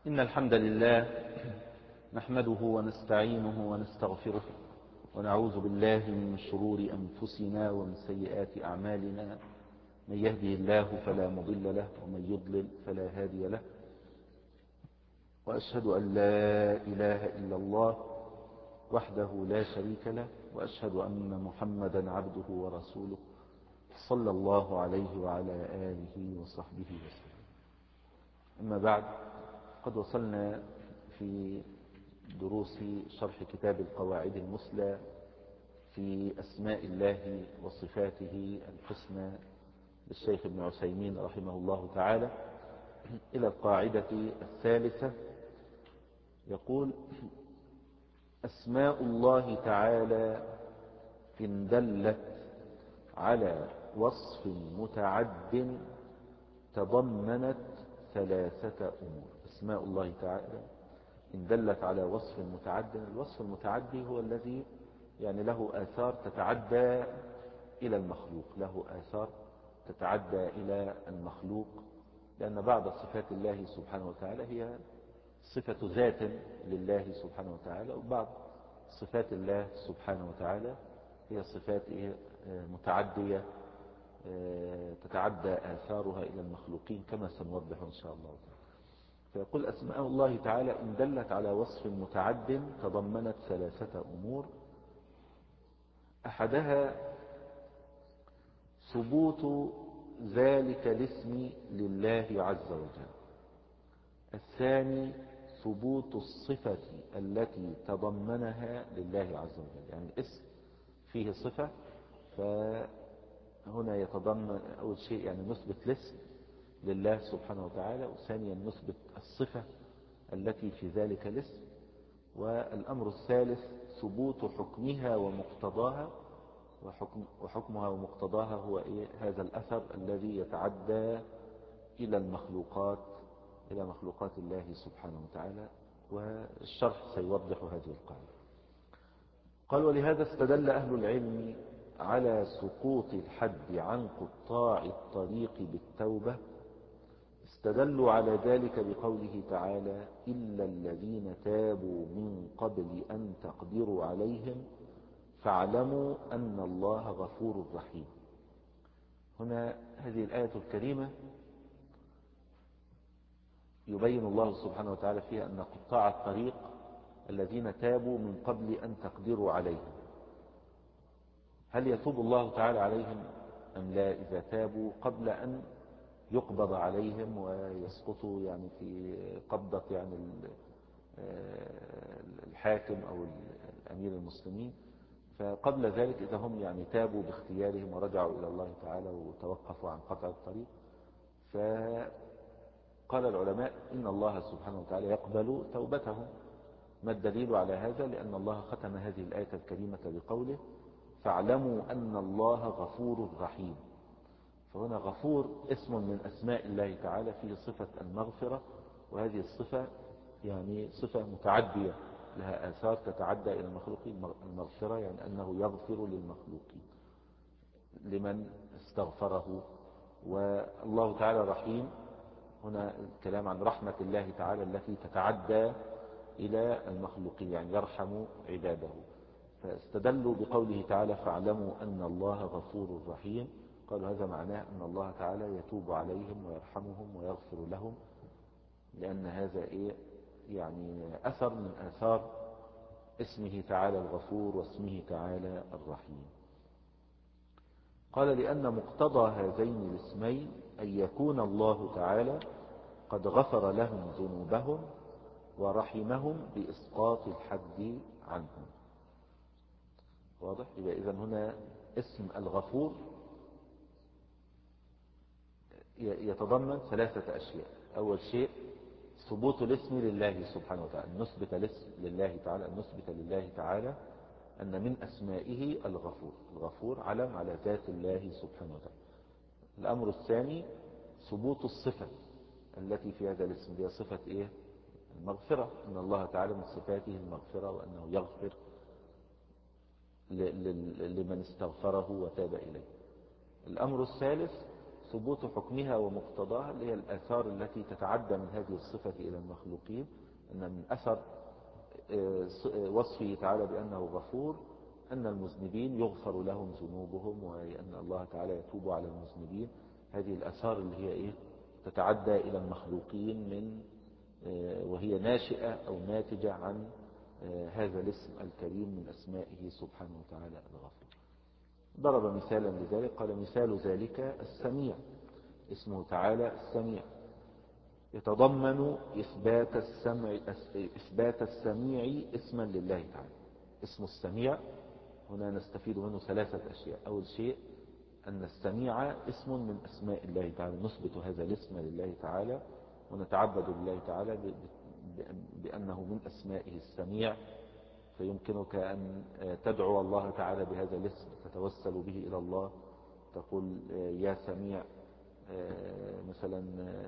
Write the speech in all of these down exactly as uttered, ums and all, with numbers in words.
إن الحمد لله نحمده ونستعينه ونستغفره ونعوذ بالله من شرور أنفسنا ومن سيئات أعمالنا. من يهده الله فلا مضل له ومن يضلل فلا هادي له، وأشهد أن لا إله إلا الله وحده لا شريك له، وأشهد أن محمدا عبده ورسوله صلى الله عليه وعلى آله وصحبه وسلم. أما بعد، قد وصلنا في دروس شرح كتاب القواعد المثلى في أسماء الله وصفاته الحسنى للشيخ ابن عثيمين رحمه الله تعالى إلى القاعدة الثالثة. يقول: أسماء الله تعالى إن دلت على وصف متعد تضمنت ثلاثة أمور. أسماء الله تعالى إن دلت على وصف متعد، الوصف المتعدي هو الذي يعني له آثار تتعدى إلى المخلوق، له آثار تتعدى إلى المخلوق، لأن بعض صفات الله سبحانه وتعالى هي صفة ذات لله سبحانه وتعالى، وبعض صفات الله سبحانه وتعالى هي صفات متعدية تتعدى آثارها إلى المخلوقين كما سنوضح إن شاء الله. فيقول: أسماء الله تعالى إن دلت على وصف متعد تضمنت ثلاثة أمور. أحدها ثبوت ذلك الاسم لله عز وجل. الثاني ثبوت الصفة التي تضمنها لله عز وجل، يعني الاسم فيه صفة، فهنا يتضمن أول شيء يعني نثبت الاسم لله سبحانه وتعالى، وثانيا نثبت الصفة التي في ذلك الاسم، والأمر الثالث ثبوت حكمها ومقتضاها، وحكم وحكمها ومقتضاها هو إيه؟ هذا الأثر الذي يتعدى إلى المخلوقات إلى مخلوقات الله سبحانه وتعالى، والشرح سيوضح هذه القاعدة. قال: ولهذا استدل أهل العلم على سقوط الحد عن قطاع الطريق بالتوبة. استدلوا على ذلك بقوله تعالى: إلا الذين تابوا من قبل أن تقدروا عليهم فاعلموا أن الله غفور رحيم. هنا هذه الآية الكريمة يبين الله سبحانه وتعالى فيها أن قطاع الطريق الذين تابوا من قبل أن تقدروا عليهم، هل يتوب الله تعالى عليهم أم لا إذا تابوا قبل أن يقبض عليهم ويسقطوا يعني في قبضة يعني الحاكم أو الأمير المسلمين؟ فقبل ذلك إذا هم يعني تابوا باختيارهم ورجعوا إلى الله تعالى وتوقفوا عن قطع الطريق، فقال العلماء إن الله سبحانه وتعالى يقبل توبتهم. ما الدليل على هذا؟ لأن الله ختم هذه الآية الكريمة بقوله: فاعلموا أن الله غفور رحيم. فهنا غفور اسم من أسماء الله تعالى فيه صفة المغفرة، وهذه الصفة يعني صفة متعدية لها آثار تتعدى إلى المخلوقين. المغفرة يعني أنه يغفر للمخلوقين لمن استغفره. والله تعالى رحيم، هنا الكلام عن رحمة الله تعالى التي تتعدى إلى المخلوقين، يعني يرحم عباده. فاستدلوا بقوله تعالى: فاعلموا أن الله غفور رحيم. قالوا هذا معناه أن الله تعالى يتوب عليهم ويرحمهم ويغفر لهم، لأن هذا إيه؟ يعني أثر من آثار اسمه تعالى الغفور واسمه تعالى الرحيم. قال: لأن مقتضى هذين الاسمين أن يكون الله تعالى قد غفر لهم ذنوبهم ورحمهم بإسقاط الحد عنهم. واضح؟ يبقى إذن هنا اسم الغفور يتضمن ثلاثة أشياء. أول شيء ثبوت الاسم لله سبحانه وتعالى، نثبت الاسم لله تعالى، نثبت لله تعالى أن من أسمائه الغفور. الغفور علم على ذات الله سبحانه وتعالى. الأمر الثاني ثبوت الصفة التي في هذا الاسم، هي صفة إيه؟ المغفرة، أن الله تعالى من صفاته المغفرة وأنه يغفر لمن استغفره وتاب إليه. الأمر الثالث ثبوت حكمها ومقتضاها اللي هي الآثار التي تتعدى من هذه الصفة إلى المخلوقين، أن من أثر وصفه تعالى بأنه غفور أن المذنبين يغفر لهم ذنوبهم، وأن الله تعالى يتوب على المذنبين. هذه الآثار اللي هي إيه تتعدى إلى المخلوقين من وهي ناشئة أو ناتجة عن هذا الاسم الكريم من أسمائه سبحانه وتعالى الغفور. ضرب مثالا لذلك قال مثال ذلك السميع، اسمه تعالى السميع يتضمن إثبات السمع إثبات السميع اسما لله تعالى. اسم السميع هنا نستفيد منه ثلاثة أشياء. أول شيء أن السميع اسم من أسماء الله تعالى، نثبت هذا الاسم لله تعالى ونتعبد لله تعالى بأنه من أسمائه السميع. فيمكنك أن تدعو الله تعالى بهذا الاسم، تتوسل به إلى الله، تقول يا سميع مثلا،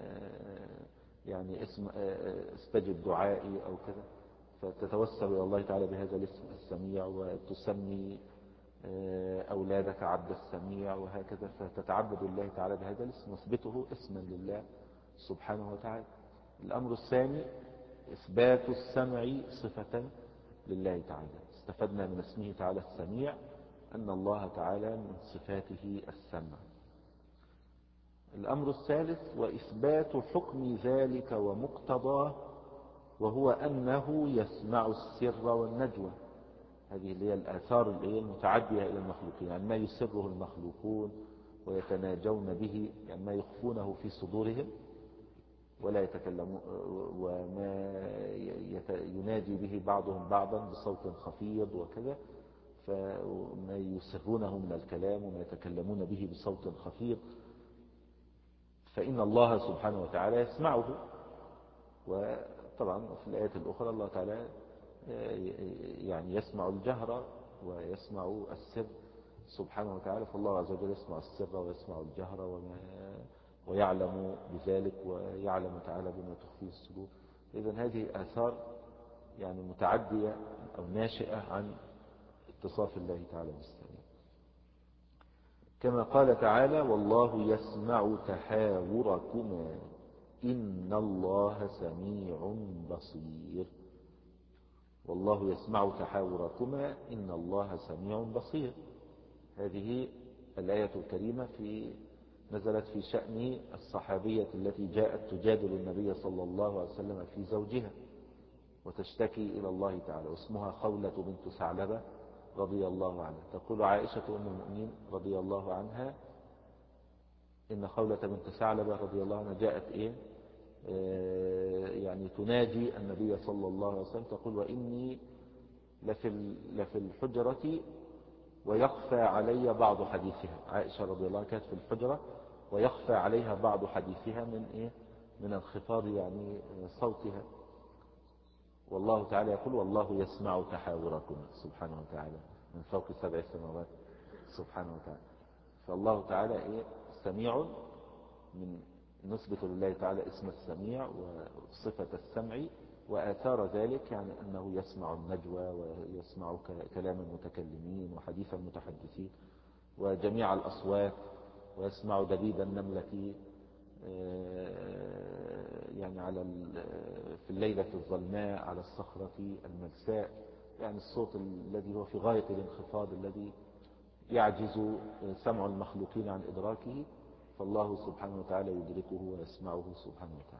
يعني اسم استجب دعائي أو كذا، فتتوسل إلى الله تعالى بهذا الاسم السميع، وتسمي أولادك عبد السميع وهكذا، فتتعبد الله تعالى بهذا الاسم، نثبته اسما لله سبحانه وتعالى. الأمر الثاني إثبات السمع صفة لله تعالى. استفدنا من اسمه تعالى السميع أن الله تعالى من صفاته السمع. الأمر الثالث وإثبات حكم ذلك ومقتضاه، وهو أنه يسمع السر والنجوى. هذه اللي هي الآثار اللي هي المتعدية إلى المخلوقين، يعني ما يسره المخلوقون ويتناجون به، يعني ما يخفونه في صدورهم ولا يتكلمون، وما يناجي به بعضهم بعضا بصوت خفيض وكذا، فما يسرونه من الكلام وما يتكلمون به بصوت خفيض، فإن الله سبحانه وتعالى يسمعه. وطبعا في الآية الأخرى الله تعالى يعني يسمع الجهر ويسمع السر سبحانه وتعالى، فالله عز وجل يسمع السر ويسمع الجهر وما ويعلم بذلك، ويعلم تعالى بما تخفيه الصدور. إذن هذه آثار يعني متعدية أو ناشئة عن اتصاف الله تعالى بالسميع. كما قال تعالى والله يسمع تحاوركما إن الله سميع بصير. والله يسمع تحاوركما إن الله سميع بصير. هذه الآية الكريمة في نزلت في شأن الصحابية التي جاءت تجادل النبي صلى الله عليه وسلم في زوجها وتشتكي إلى الله تعالى، واسمها خولة بنت ثعلبة رضي الله عنها. تقول عائشة أم المؤمنين رضي الله عنها إن خولة بنت ثعلبة رضي الله عنها جاءت إيه يعني تناجي النبي صلى الله عليه وسلم، تقول وإني لفي لفي الحجرة ويخفى علي بعض حديثها. عائشة رضي الله عنها كانت في الحجرة ويخفى عليها بعض حديثها من إيه من انخفاض يعني صوتها. والله تعالى يقول والله يسمع تحاوركم سبحانه وتعالى من فوق سبع سماوات سبحانه وتعالى. فالله تعالى إيه سميع، من نثبت لله تعالى اسم السميع وصفة السمع، وآثار ذلك يعني أنه يسمع النجوى ويسمع كلام المتكلمين وحديث المتحدثين وجميع الأصوات، ويسمع دبيب النملة يعني على في الليلة الظلماء على الصخرة الملساء، يعني الصوت الذي هو في غاية الانخفاض الذي يعجز سمع المخلوقين عن إدراكه، فالله سبحانه وتعالى يدركه ويسمعه سبحانه وتعالى.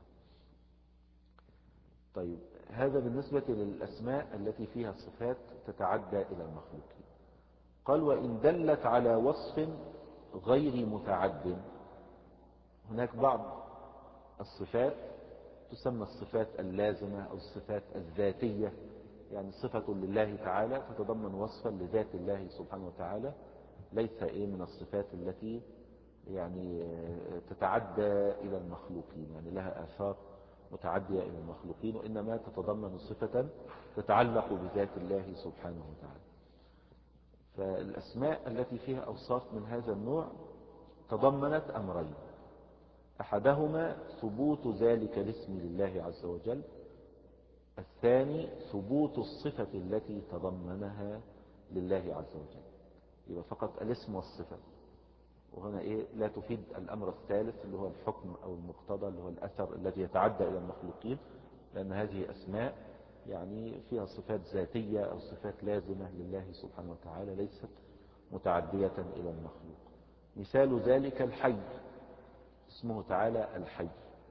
طيب هذا بالنسبة للأسماء التي فيها صفات تتعدى إلى المخلوقين. قال وإن دلت على وصف غير متعد. هناك بعض الصفات تسمى الصفات اللازمة أو الصفات الذاتية، يعني صفة لله تعالى تتضمن وصفا لذات الله سبحانه وتعالى، ليس إيه من الصفات التي يعني تتعدى إلى المخلوقين، يعني لها آثار متعدية إلى المخلوقين، وإنما تتضمن صفة تتعلق بذات الله سبحانه وتعالى. فالأسماء التي فيها أوصاف من هذا النوع تضمنت أمرين: أحدهما ثبوت ذلك الاسم لله عز وجل، الثاني ثبوت الصفة التي تضمنها لله عز وجل. يبقى فقط الاسم والصفة، وهنا إيه لا تفيد الأمر الثالث اللي هو الحكم أو المقتضى اللي هو الأثر الذي يتعدى إلى المخلوقين، لأن هذه أسماء يعني فيها صفات ذاتية أو صفات لازمة لله سبحانه وتعالى ليست متعدية إلى المخلوق. مثال ذلك الحي، اسمه تعالى الحي،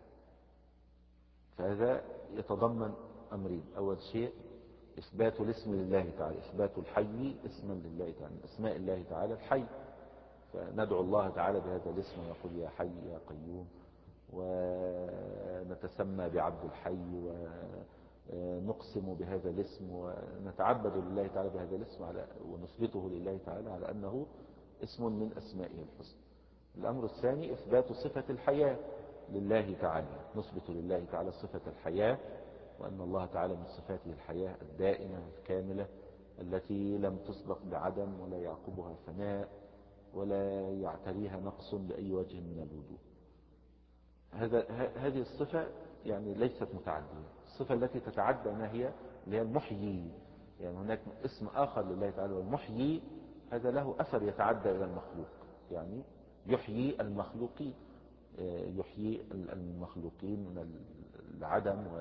فهذا يتضمن أمرين. أول شيء إثبات الاسم لله تعالى، إثبات الحي اسما لله تعالى، أسماء الله تعالى الحي، فندعو الله تعالى بهذا الاسم ونقول يا حي يا قيوم، ونتسمى بعبد الحي، ونقسم بهذا الاسم، ونتعبد لله تعالى بهذا الاسم على ونثبته لله تعالى على أنه اسم من أسمائه الحسنى. الأمر الثاني إثبات صفة الحياة لله تعالى، نثبت لله تعالى صفة الحياة، وأن الله تعالى من صفاته الحياة الدائمة الكاملة التي لم تسبق بعدم ولا يعقبها فناء ولا يعتريها نقص بأي وجه من الوجوه. هذا هذه الصفة يعني ليست متعدية. الصفة التي تتعدى ما هي اللي هي المحيي، يعني هناك اسم آخر لله تعالى والمحيي، هذا له أثر يتعدى إلى المخلوق، يعني يحيي المخلوقين، يحيي المخلوقين من العدم، و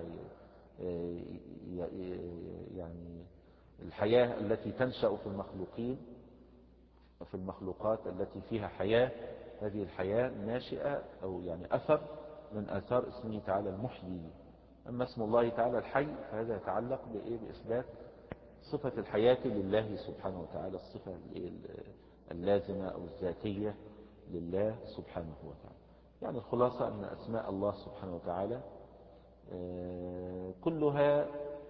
يعني الحياة التي تنشأ في المخلوقين في المخلوقات التي فيها حياة، هذه الحياة ناشئة أو يعني أثر من آثار اسمه تعالى المحيي. أما اسم الله تعالى الحي فهذا يتعلق بإيه؟ بإثبات صفة الحياة لله سبحانه وتعالى، الصفة اللازمة أو الذاتية لله سبحانه وتعالى. يعني الخلاصة أن أسماء الله سبحانه وتعالى كلها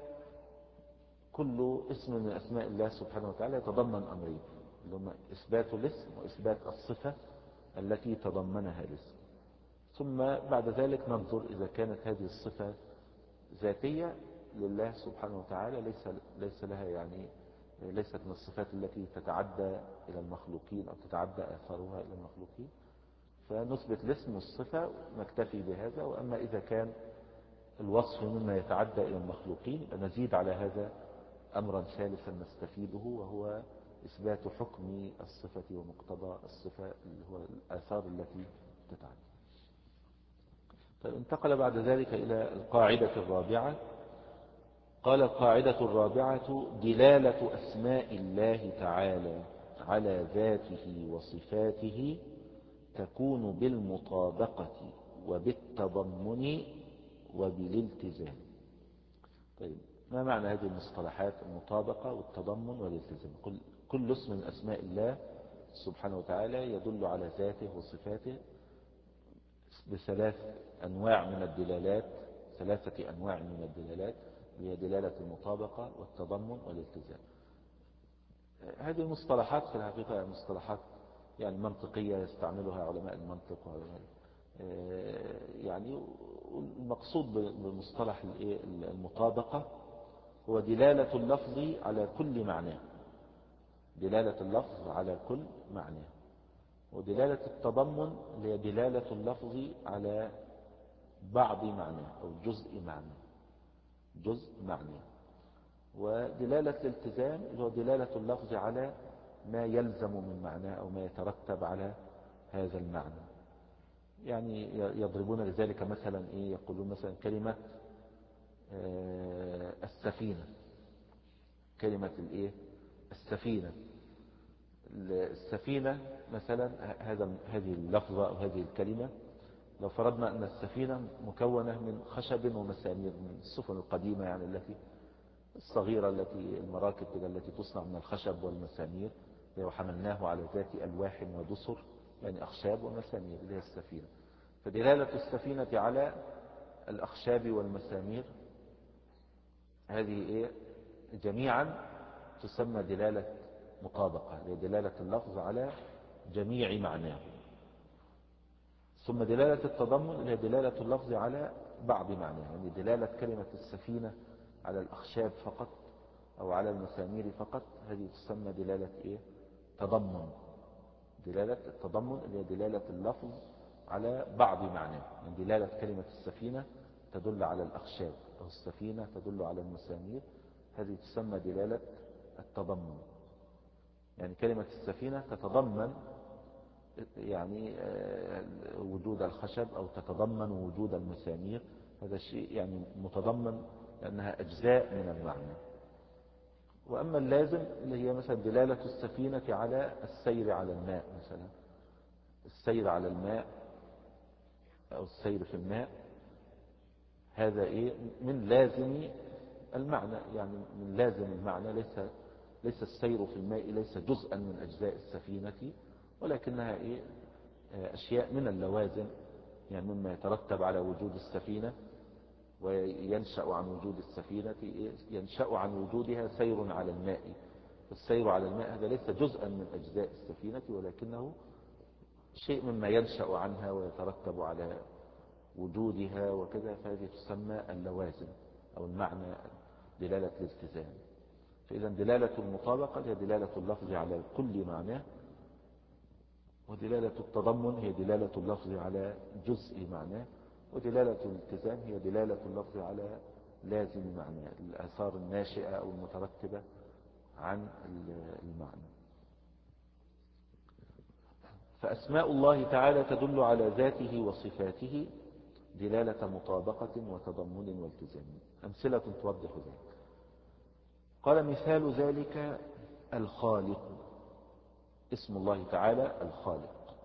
كل اسم من أسماء الله سبحانه وتعالى يتضمن أمرين، اللي هم إثبات الاسم وإثبات الصفة التي تضمنها الاسم. ثم بعد ذلك ننظر إذا كانت هذه الصفة ذاتية لله سبحانه وتعالى ليس ليس لها يعني ليست من الصفات التي تتعدى إلى المخلوقين أو تتعدى آثارها إلى المخلوقين، فنثبت الاسم والصفة نكتفي بهذا. وأما إذا كان الوصف مما يتعدى إلى المخلوقين نزيد على هذا أمرا ثالثا نستفيده، وهو إثبات حكم الصفة ومقتضى الصفة اللي هو الآثار التي تتعدى. طيب انتقل بعد ذلك إلى القاعدة الرابعة. قال القاعدة الرابعة: دلالة أسماء الله تعالى على ذاته وصفاته تكون بالمطابقة وبالتضمن وبالالتزام. طيب ما معنى هذه المصطلحات المطابقة والتضمن والالتزام؟ كل, كل اسم من أسماء الله سبحانه وتعالى يدل على ذاته وصفاته بثلاث أنواع من الدلالات، ثلاثة أنواع من الدلالات، هي دلالة المطابقة والتضمن والالتزام. هذه المصطلحات في الحقيقة مصطلحات يعني منطقية يستعملها علماء المنطق وعلماء يعني. المقصود بمصطلح المطابقة هو دلالة اللفظ على كل معناه، دلالة اللفظ على كل معناه. ودلالة التضمن هي دلالة اللفظ على بعض معناه أو جزء معناه، جزء معناه. ودلالة الالتزام هو دلالة اللفظ على ما يلزم من معناه أو ما يترتب على هذا المعنى. يعني يضربون لذلك مثلا إيه، يقولون مثلا كلمة السفينة، كلمة الإيه السفينة السفينة مثلا، هذا هذه اللفظة أو هذه الكلمة لو فرضنا أن السفينة مكونة من خشب ومسامير، من السفن القديمة يعني التي الصغيرة التي المراكب التي تصنع من الخشب والمسامير، لو حملناه على ذات ألواح ودسر يعني أخشاب ومسامير اللي هي السفينة، فدلالة السفينة على الأخشاب والمسامير هذه إيه جميعا تسمى دلالة مطابقة، لدلالة اللفظ على جميع معناه. ثم دلالة التضمن هي دلالة اللفظ على بعض معناه، يعني دلالة كلمة السفينة على الأخشاب فقط أو على المسامير فقط، هذه تسمى دلالة إيه تضمن. دلالة التضمن اللي هي دلالة اللفظ على بعض معناه، يعني دلالة كلمة السفينة تدل على الأخشاب أو السفينة تدل على المسامير، هذه تسمى دلالة التضمن. يعني كلمة السفينة تتضمن يعني وجود الخشب أو تتضمن وجود المسامير، هذا الشيء يعني متضمن لأنها أجزاء من المعنى. وأما اللازم اللي هي مثلا دلالة السفينة على السير على الماء، مثلا السير على الماء أو السير في الماء، هذا إيه من لازم المعنى، يعني من لازم المعنى. ليس ليس السير في الماء ليس جزءا من أجزاء السفينة، ولكنها إيه أشياء من اللوازم، يعني مما يترتب على وجود السفينة وينشأ عن وجود السفينة، ينشأ عن وجودها سير على الماء. السير على الماء هذا ليس جزءا من أجزاء السفينة، ولكنه شيء مما ينشأ عنها ويترتب على وجودها وكذا، فهذه تسمى اللوازم أو المعنى دلالة الالتزام. فإذا دلالة المطابقة هي دلالة اللفظ على كل معناه، ودلالة التضمن هي دلالة اللفظ على جزء معناه، ودلالة الالتزام هي دلالة اللفظ على لازم معناه، الآثار الناشئة أو المترتبة عن المعنى. فأسماء الله تعالى تدل على ذاته وصفاته دلالة مطابقة وتضمن والتزام. أمثلة توضح ذلك. قال مثال ذلك الخالق، اسم الله تعالى الخالق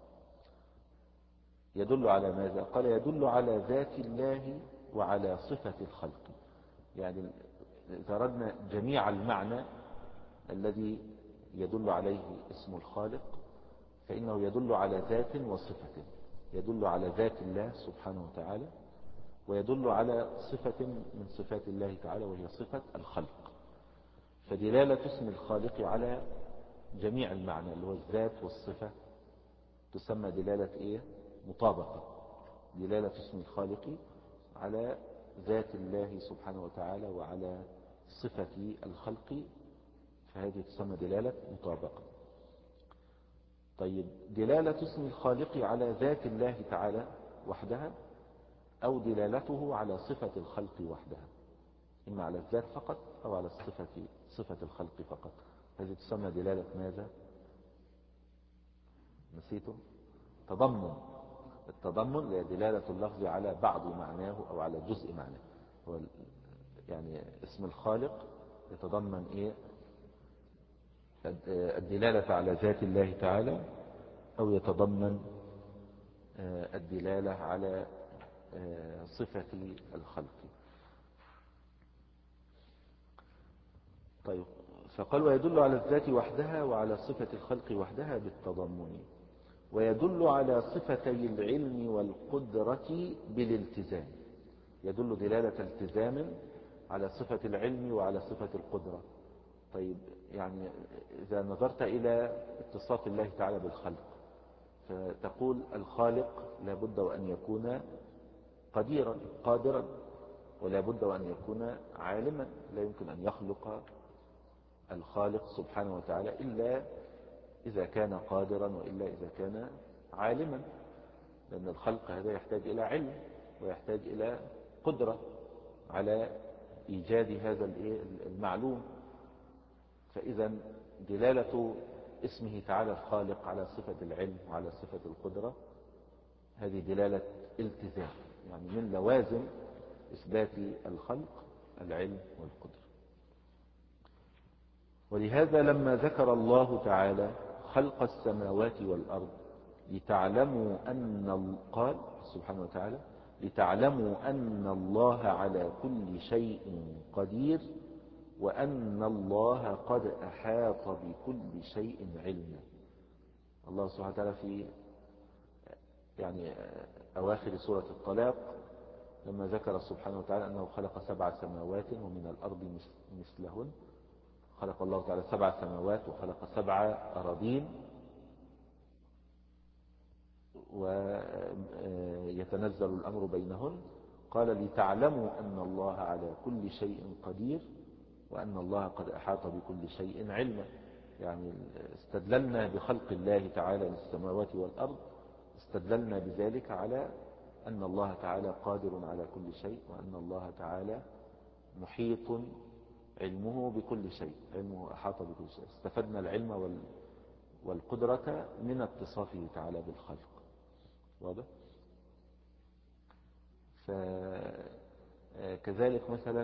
يدل على ماذا؟ قال يدل على ذات الله وعلى صفة الخلق. يعني إذا أردنا جميع المعنى الذي يدل عليه اسم الخالق فإنه يدل على ذات وصفة، يدل على ذات الله سبحانه وتعالى، ويدل على صفة من صفات الله تعالى وهي صفة الخلق. فدلالة اسم الخالق على جميع المعنى اللي هو الذات والصفة تسمى دلالة إيه؟ مطابقة. دلالة اسم الخالق على ذات الله سبحانه وتعالى وعلى صفة الخلق، فهذه تسمى دلالة مطابقة. طيب دلالة اسم الخالق على ذات الله تعالى وحدها أو دلالته على صفة الخلق وحدها، إما على الذات فقط أو على الصفة صفة الخلق فقط، هذه تسمى دلالة ماذا؟ نسيتم؟ تضمن. التضمن هي دلالة اللفظ على بعض معناه أو على جزء معناه. هو يعني اسم الخالق يتضمن إيه؟ الدلالة على ذات الله تعالى، أو يتضمن الدلالة على صفة الخلق. طيب فقال ويدل على الذات وحدها وعلى صفة الخلق وحدها بالتضمن، ويدل على صفتي العلم والقدرة بالالتزام. يدل دلالة التزام على صفة العلم وعلى صفة القدرة. طيب يعني إذا نظرت إلى اتصاف الله تعالى بالخلق فتقول الخالق لابد وأن يكون قديرا قادرا، ولا بد وأن يكون عالما. لا يمكن أن يخلق الخالق سبحانه وتعالى إلا إذا كان قادرا وإلا إذا كان عالما، لأن الخلق هذا يحتاج إلى علم ويحتاج إلى قدرة على إيجاد هذا المعلوم. فإذا دلالة اسمه تعالى الخالق على صفة العلم وعلى صفة القدرة هذه دلالة التزام، يعني من لوازم إثبات الخلق العلم والقدرة. ولهذا لما ذكر الله تعالى خلق السماوات والأرض لتعلموا أن قال سبحانه وتعالى لتعلموا أن الله على كل شيء قدير وأن الله قد أحاط بكل شيء علما. الله سبحانه وتعالى في يعني أواخر سورة الطلاق لما ذكر سبحانه وتعالى أنه خلق سبع سماوات ومن الأرض مثلهن، خلق الله تعالى سبع سماوات وخلق سبع أراضين ويتنزل الأمر بينهن، قال لتعلموا أن الله على كل شيء قدير وأن الله قد أحاط بكل شيء علما. يعني استدللنا بخلق الله تعالى للسماوات والأرض، استدللنا بذلك على أن الله تعالى قادر على كل شيء وأن الله تعالى محيط علمه بكل شيء، علمه أحاط بكل شيء. استفدنا العلم والقدرة من اتصافه تعالى بالخلق. واضح؟ فكذلك مثلا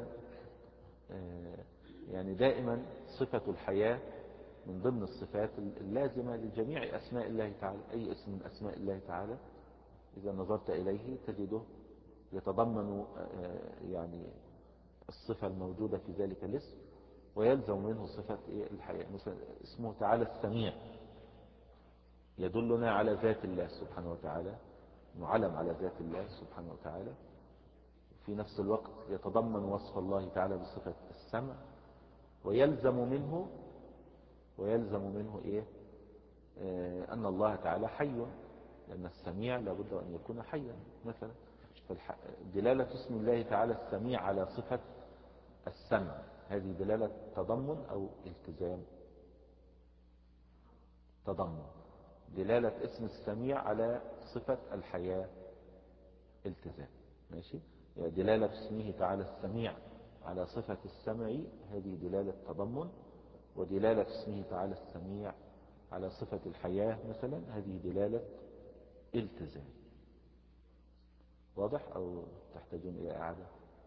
يعني دائما صفة الحياة من ضمن الصفات اللازمة لجميع أسماء الله تعالى. أي اسم من أسماء الله تعالى إذا نظرت إليه تجده يتضمن يعني الصفة الموجودة في ذلك الاسم، ويلزم منه صفة الحياة. مثلا اسمه تعالى السميع يدلنا على ذات الله سبحانه وتعالى، معلم على ذات الله سبحانه وتعالى. في نفس الوقت يتضمن وصف الله تعالى بصفة السمع، ويلزم منه ويلزم منه إيه؟ آه أن الله تعالى حي، لأن السميع لابد أن يكون حيا مثلا. دلالة اسم الله تعالى السميع على صفة السمع هذه دلالة تضمن أو التزام؟ تضمن. دلالة اسم السميع على صفة الحياة التزام. ماشي؟ يعني دلالة اسمه تعالى السميع على صفة السمع هذه دلالة تضمن، ودلالة اسمه تعالى السميع على صفة الحياة مثلا هذه دلالة التزام. واضح أو تحتاجون إلى إعادة؟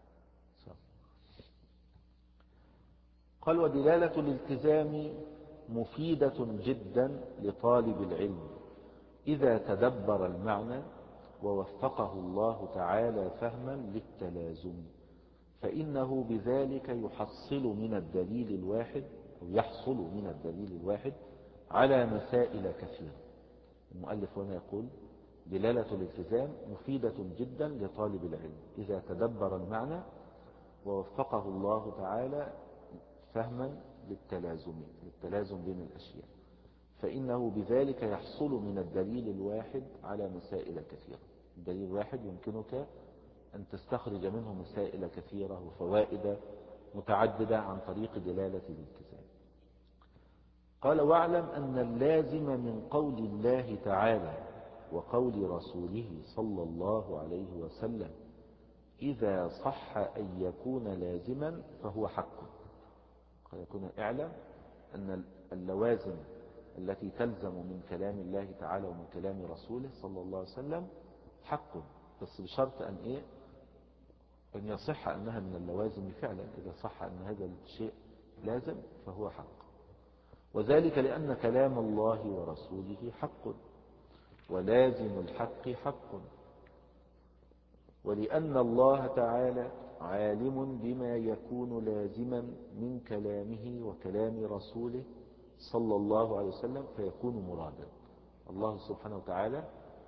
قال ودلالة الالتزام مفيدة جدا لطالب العلم إذا تدبر المعنى ووفقه الله تعالى فهما للتلازم، فإنه بذلك يحصل من الدليل الواحد أو يحصل من الدليل الواحد على مسائل كثيرة. المؤلف هنا يقول دلالة الالتزام مفيدة جدا لطالب العلم إذا تدبر المعنى ووفقه الله تعالى فهما للتلازم للتلازم بين الأشياء، فإنه بذلك يحصل من الدليل الواحد على مسائل كثيرة. الدليل الواحد يمكنك أن تستخرج منه مسائل كثيرة وفوائد متعددة عن طريق دلالة الالتزام. قال واعلم أن اللازم من قول الله تعالى وقول رسوله صلى الله عليه وسلم إذا صح أن يكون لازما فهو حق. قد يكون اعلم أن اللوازم التي تلزم من كلام الله تعالى ومن كلام رسوله صلى الله عليه وسلم حق، بس بشرط أن إيه؟ أن يصح أنها من اللوازم فعلا. إذا صح أن هذا الشيء لازم فهو حق، وذلك لأن كلام الله ورسوله حق، ولازم الحق حق، ولأن الله تعالى عالم بما يكون لازما من كلامه وكلام رسوله صلى الله عليه وسلم فيكون مرادا. الله سبحانه وتعالى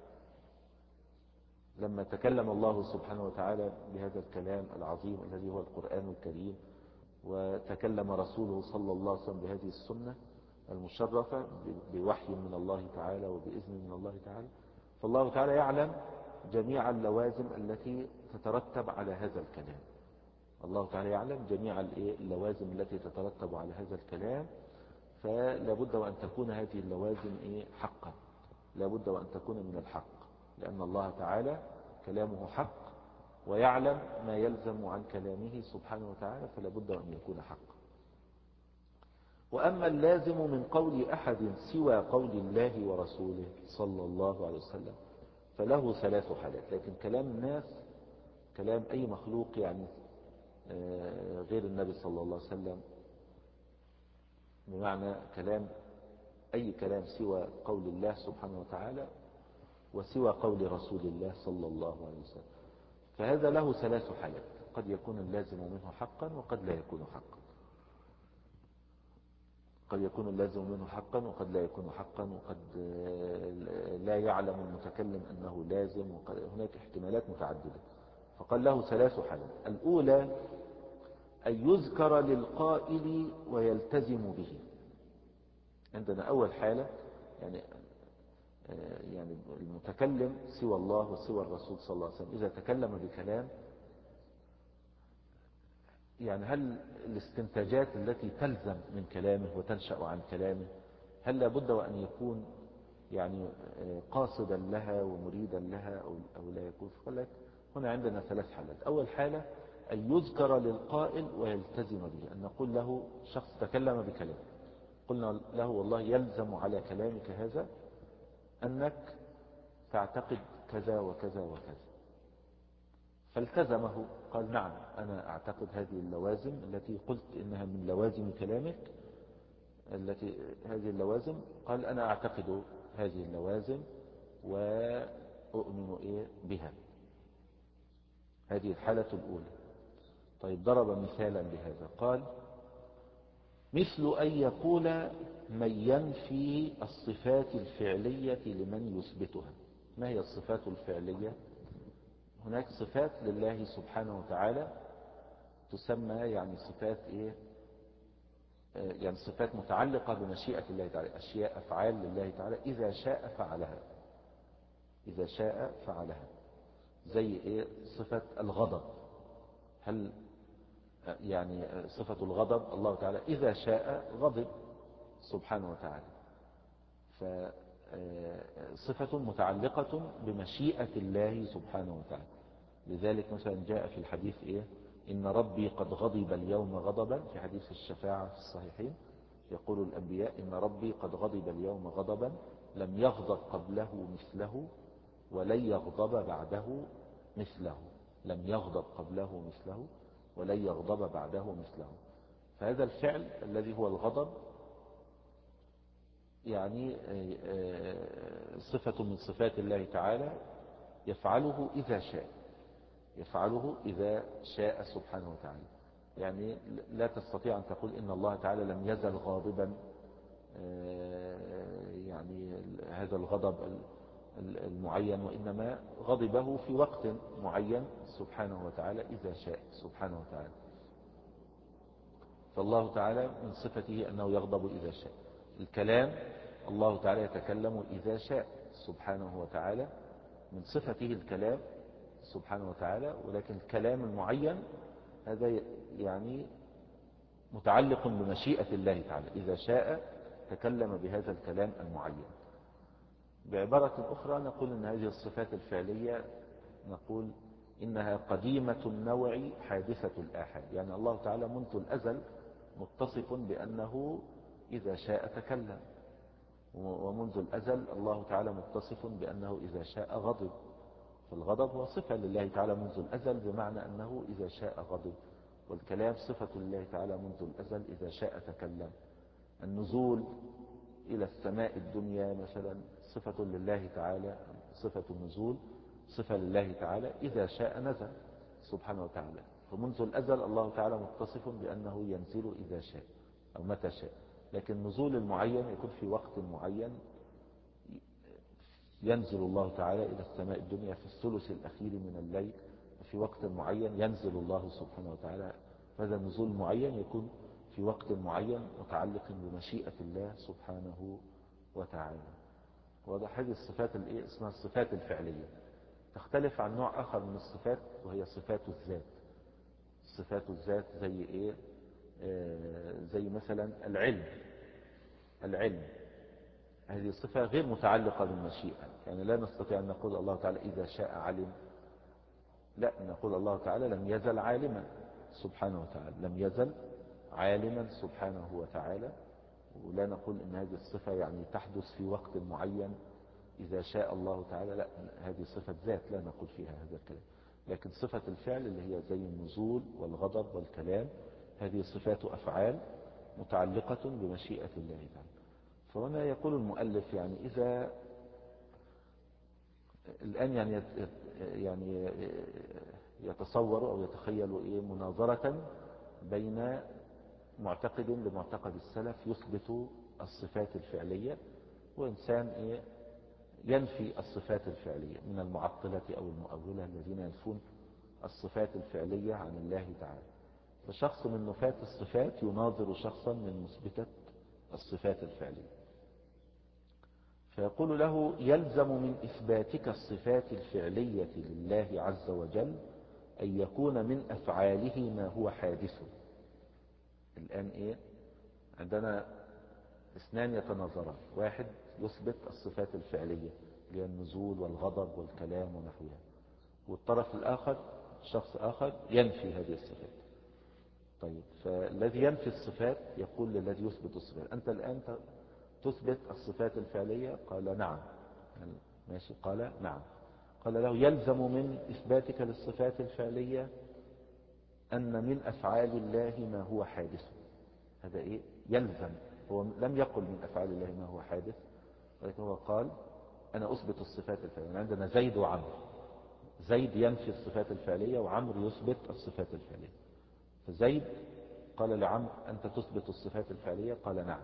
لما تكلم الله سبحانه وتعالى بهذا الكلام العظيم الذي هو القرآن الكريم، وتكلم رسوله صلى الله عليه وسلم بهذه السنة المشرفة بوحي من الله تعالى وبإذن من الله تعالى، فالله تعالى يعلم جميع اللوازم التي تترتب على هذا الكلام. الله تعالى يعلم جميع اللوازم التي تترتب على هذا الكلام، فلا بد وأن تكون هذه اللوازم حقا، لا بد وأن تكون من الحق، لأن الله تعالى كلامه حق ويعلم ما يلزم عن كلامه سبحانه وتعالى، فلا بد أن يكون حقا. وأما اللازم من قول أحد سوى قول الله ورسوله صلى الله عليه وسلم فله ثلاث حالات. لكن كلام الناس، كلام أي مخلوق يعني غير النبي صلى الله عليه وسلم، بمعنى كلام أي كلام سوى قول الله سبحانه وتعالى وسوى قول رسول الله صلى الله عليه وسلم، فهذا له ثلاث حالات، قد يكون اللازم منه حقا وقد لا يكون حقا، قد يكون اللازم منه حقا وقد لا يكون حقا، وقد لا يعلم المتكلم أنه لازم، هناك احتمالات متعددة. فقال له ثلاث حالات. الأولى أن يذكر للقائل ويلتزم به. عندنا أول حالة يعني يعني المتكلم سوى الله وسوى الرسول صلى الله عليه وسلم إذا تكلم بكلام، يعني هل الاستنتاجات التي تلزم من كلامه وتنشأ عن كلامه هل لابد وأن يكون يعني قاصدا لها ومريدا لها أو لا يكون؟ فقال لك هنا عندنا ثلاث حالات. أول حالة أن يذكر للقائل ويلتزم به، أن نقول له شخص تكلم بكلام، فقلنا له والله يلزم على كلامك هذا أنك تعتقد كذا وكذا وكذا، فالتزمه قال نعم أنا أعتقد هذه اللوازم التي قلت إنها من لوازم كلامك، التي هذه اللوازم، قال أنا أعتقد هذه اللوازم وأؤمن إيه بها. هذه الحالة الأولى. طيب ضرب مثالا لهذا قال مثل أن يقول من ينفي الصفات الفعلية لمن يثبتها. ما هي الصفات الفعلية؟ هناك صفات لله سبحانه وتعالى تسمى يعني صفات إيه؟ يعني صفات متعلقة بمشيئة الله تعالى، أشياء أفعال لله تعالى إذا شاء فعلها، إذا شاء فعلها. زي إيه؟ صفة الغضب. هل يعني صفة الغضب الله تعالى إذا شاء غضب سبحانه وتعالى، فصفة متعلقة بمشيئة الله سبحانه وتعالى. لذلك مثلا جاء في الحديث إيه؟ إن ربي قد غضب اليوم غضبا، في حديث الشفاعة في الصحيحين يقول الأنبياء إن ربي قد غضب اليوم غضبا لم يغضب قبله مثله ولن يغضب بعده مثله، لم يغضب قبله مثله ولن يغضب بعده مثله. فهذا الفعل الذي هو الغضب يعني صفة من صفات الله تعالى يفعله إذا شاء، يفعله إذا شاء سبحانه وتعالى. يعني لا تستطيع أن تقول إن الله تعالى لم يزل غاضبا، يعني هذا الغضب المعين، وإنما غضبه في وقت معين سبحانه وتعالى إذا شاء سبحانه وتعالى. فالله تعالى من صفته أنه يغضب إذا شاء. الكلام الله تعالى يتكلم إذا شاء سبحانه وتعالى، من صفته الكلام سبحانه وتعالى، ولكن الكلام المعين هذا يعني متعلق بمشيئة الله تعالى، إذا شاء تكلم بهذا الكلام المعين. بعبارة أخرى نقول إن هذه الصفات الفعلية نقول إنها قديمة النوع حادثة الآحاد. يعني الله تعالى منذ الأزل متصف بأنه إذا شاء تكلم، ومنذ الأزل الله تعالى متصف بأنه إذا شاء غضب. فالغضب هو صفة لله تعالى منذ الأزل، بمعنى أنه إذا شاء غضب، والكلام صفة لله تعالى منذ الأزل إذا شاء تكلم. النزول إلى السماء الدنيا مثلا صفة لله تعالى، صفة النزول صفة لله تعالى إذا شاء نزل سبحانه وتعالى. فمنذ الأزل الله تعالى متصف بأنه ينزل إذا شاء أو متى شاء، لكن النزول المعين يكون في وقت معين، ينزل الله تعالى إلى السماء الدنيا في الثلث الأخير من الليل، في وقت معين ينزل الله سبحانه وتعالى. هذا النزول معين يكون في وقت معين متعلق بمشيئة الله سبحانه وتعالى. واضح؟ هذه الصفات اللي اسمها الصفات الفعلية، تختلف عن نوع آخر من الصفات وهي صفات الذات. صفات الذات زي إيه؟ آه زي مثلا العلم. العلم هذه صفة غير متعلقة بالمشيئة، يعني لا نستطيع أن نقول الله تعالى إذا شاء علم، لا، نقول الله تعالى لم يزل عالما سبحانه وتعالى، لم يزل عالما سبحانه وتعالى. ولا نقول إن هذه الصفة يعني تحدث في وقت معين إذا شاء الله تعالى، لا، هذه صفة ذات لا نقول فيها هذا الكلام. لكن صفة الفعل اللي هي زي النزول والغضب والكلام، هذه صفات أفعال متعلقة بمشيئة الله تعالى. فهنا يقول المؤلف يعني إذا الآن يعني يعني يتصور أو يتخيل إيه مناظرة بين معتقد لمعتقد السلف يثبت الصفات الفعلية، وإنسان إيه ينفي الصفات الفعلية من المعطلة أو المؤولة الذين ينفون الصفات الفعلية عن الله تعالى. فشخص من نفاة الصفات يناظر شخصا من مثبتة الصفات الفعلية، فيقول له يلزم من إثباتك الصفات الفعلية لله عز وجل أن يكون من أفعاله ما هو حادث. الآن إيه عندنا اثنان يتناظران، واحد يثبت الصفات الفعلية اللي هي النزول والغضب والكلام ونحوها، والطرف الآخر شخص آخر ينفي هذه الصفات. طيب، فالذي ينفي الصفات يقول للذي يثبت الصفات: أنت الآن تثبت الصفات الفعلية؟ قال نعم. ماشي، قال نعم. قال له: يلزم من إثباتك للصفات الفعلية أن من أفعال الله ما هو حادث. هذا إيه؟ يلزم. هو لم يقل من أفعال الله ما هو حادث، ولكن هو قال: أنا أثبت الصفات الفعلية. عندنا زيد وعمر، زيد ينفي الصفات الفعلية وعمر يثبت الصفات الفعلية. فزيد قال لعمر: أنت تثبت الصفات الفعلية؟ قال نعم.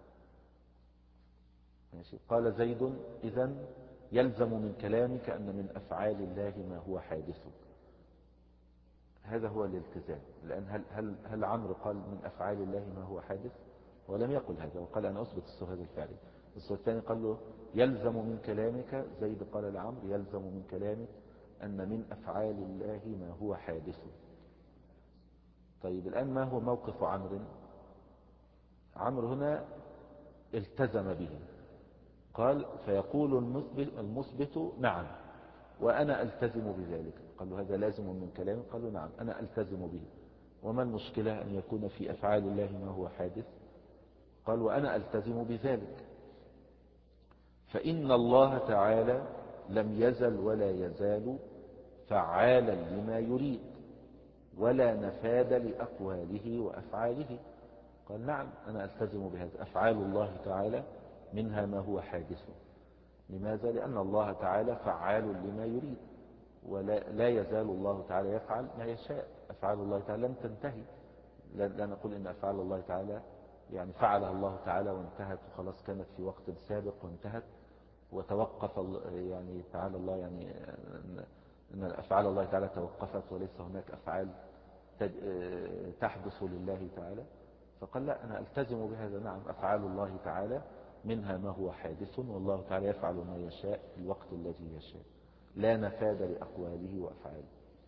ماشي. قال زيد: إذن يلزم من كلامك أن من أفعال الله ما هو حادث. هذا هو الالتزام. لأن هل, هل, هل عمرو قال من أفعال الله ما هو حادث؟ ولم يقل هذا، وقال أنا أثبت الصفات الفعلية. الصفات الثاني قال له: يلزم من كلامك، زيد قال لعمرو: يلزم من كلامك أن من أفعال الله ما هو حادث. طيب، الآن ما هو موقف عمرو؟ عمرو هنا التزم به، قال: فيقول المثبت, المثبت نعم وأنا ألتزم بذلك. قال له: هذا لازم من كلامه؟ قال له: نعم، أنا ألتزم به. وما المشكلة أن يكون في أفعال الله ما هو حادث؟ قال: وأنا ألتزم بذلك. فإن الله تعالى لم يزل ولا يزال فعالا لما يريد، ولا نفاذ لأقواله وأفعاله. قال: نعم، أنا ألتزم بهذا. أفعال الله تعالى منها ما هو حادث. لماذا؟ لأن الله تعالى فعال لما يريد، ولا لا يزال الله تعالى يفعل ما يشاء. أفعال الله تعالى لن تنتهي. لا نقول إن أفعال الله تعالى يعني فعلها الله تعالى وانتهت وخلاص، كانت في وقت سابق وانتهت وتوقف يعني تعالى الله، يعني أن أفعال الله تعالى توقفت وليس هناك أفعال تحدث لله تعالى. فقال: لا، أنا ألتزم بهذا. نعم، أفعال الله تعالى منها ما هو حادث، والله تعالى يفعل ما يشاء في الوقت الذي يشاء، لا نفاذ لأقواله وأفعاله.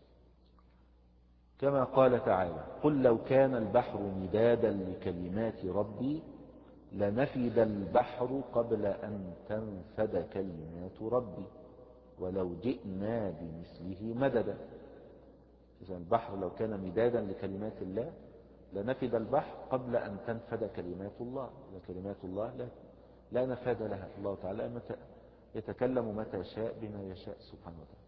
كما قال تعالى: قل لو كان البحر مدادا لكلمات ربي لنفد البحر قبل أن تنفد كلمات ربي ولو جئنا بمثله مددا. إذا البحر لو كان مدادا لكلمات الله لنفد البحر قبل أن تنفد كلمات الله. كلمات الله لا, لا نفاد لها. الله تعالى متى يتكلم متى شاء بما يشاء سبحانه وتعالى.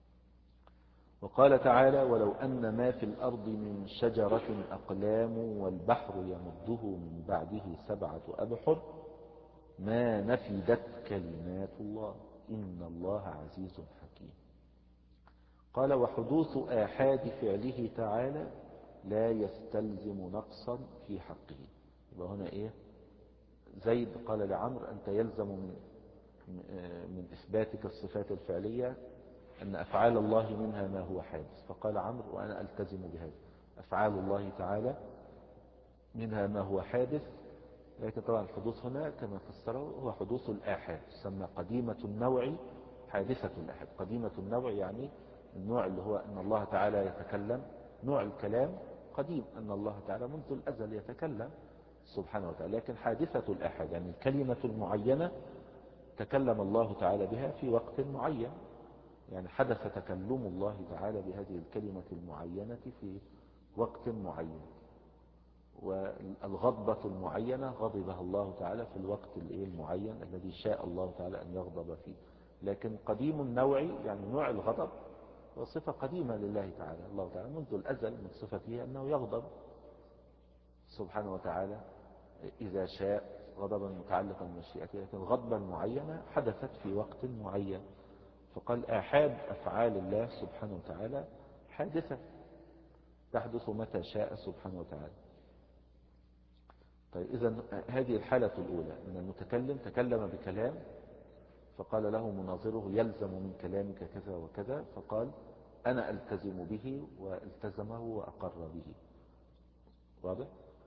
وقال تعالى: ولو أن ما في الأرض من شجرة أقلام والبحر يمده من بعده سبعة أبحر ما نفدت كلمات الله إن الله عزيز حكيم. قال: وحدوث آحاد فعله تعالى لا يستلزم نقصا في حقه. يبقى هنا إيه؟ زيد قال لعمرو: أنت يلزم من, من إثباتك الصفات الفعلية أن أفعال الله منها ما هو حادث. فقال عمرو: وأنا ألتزم بهذا. أفعال الله تعالى منها ما هو حادث، لكن طبعا الحدوث هنا كما فسره هو حدوث الآحاد، تسمى قديمة النوع حادثة الآحاد. قديمة النوع يعني النوع اللي هو أن الله تعالى يتكلم، نوع الكلام قديم، أن الله تعالى منذ الأزل يتكلم سبحانه وتعالى. لكن حادثة الآحاد يعني الكلمة المعينة تكلم الله تعالى بها في وقت معين، يعني حدث تكلم الله تعالى بهذه الكلمة المعينة في وقت معين، والغضبة المعينة غضبها الله تعالى في الوقت المعين الذي شاء الله تعالى أن يغضب فيه. لكن قديم النوع يعني نوع الغضب وصفة قديمة لله تعالى. الله تعالى منذ الأزل من صفته أنه يغضب سبحانه وتعالى إذا شاء غضبا متعلقا بمشيئته، لكن الغضبة المعينة حدثت في وقت معين. فقال: آحاد أفعال الله سبحانه وتعالى حادثة تحدث متى شاء سبحانه وتعالى. طيب، إذن هذه الحالة الأولى أن المتكلم تكلم بكلام فقال له مناظره: يلزم من كلامك كذا وكذا، فقال: أنا ألتزم به، والتزمه وأقر به. واضح؟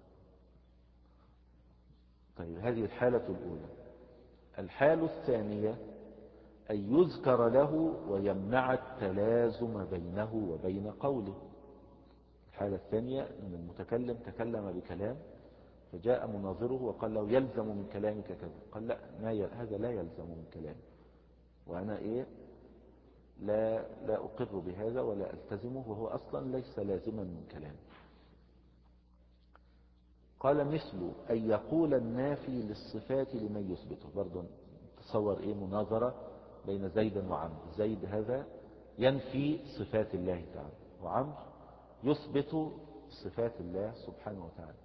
طيب، هذه الحالة الأولى. الحالة الثانية أن يذكر له ويمنع التلازم بينه وبين قوله. الحالة الثانية أن المتكلم تكلم بكلام فجاء مناظره وقال له: يلزم من كلامك كذا. قال: لا، هذا لا يلزم من كلامي، وأنا إيه لا, لا أقر بهذا ولا ألتزمه، وهو أصلا ليس لازما من كلامي. قال مثل أن يقول النافي للصفات لمن يثبته. برضو تصور إيه مناظرة بين زيد وعمرو. زيد هذا ينفي صفات الله تعالى، وعمرو يثبت صفات الله سبحانه وتعالى.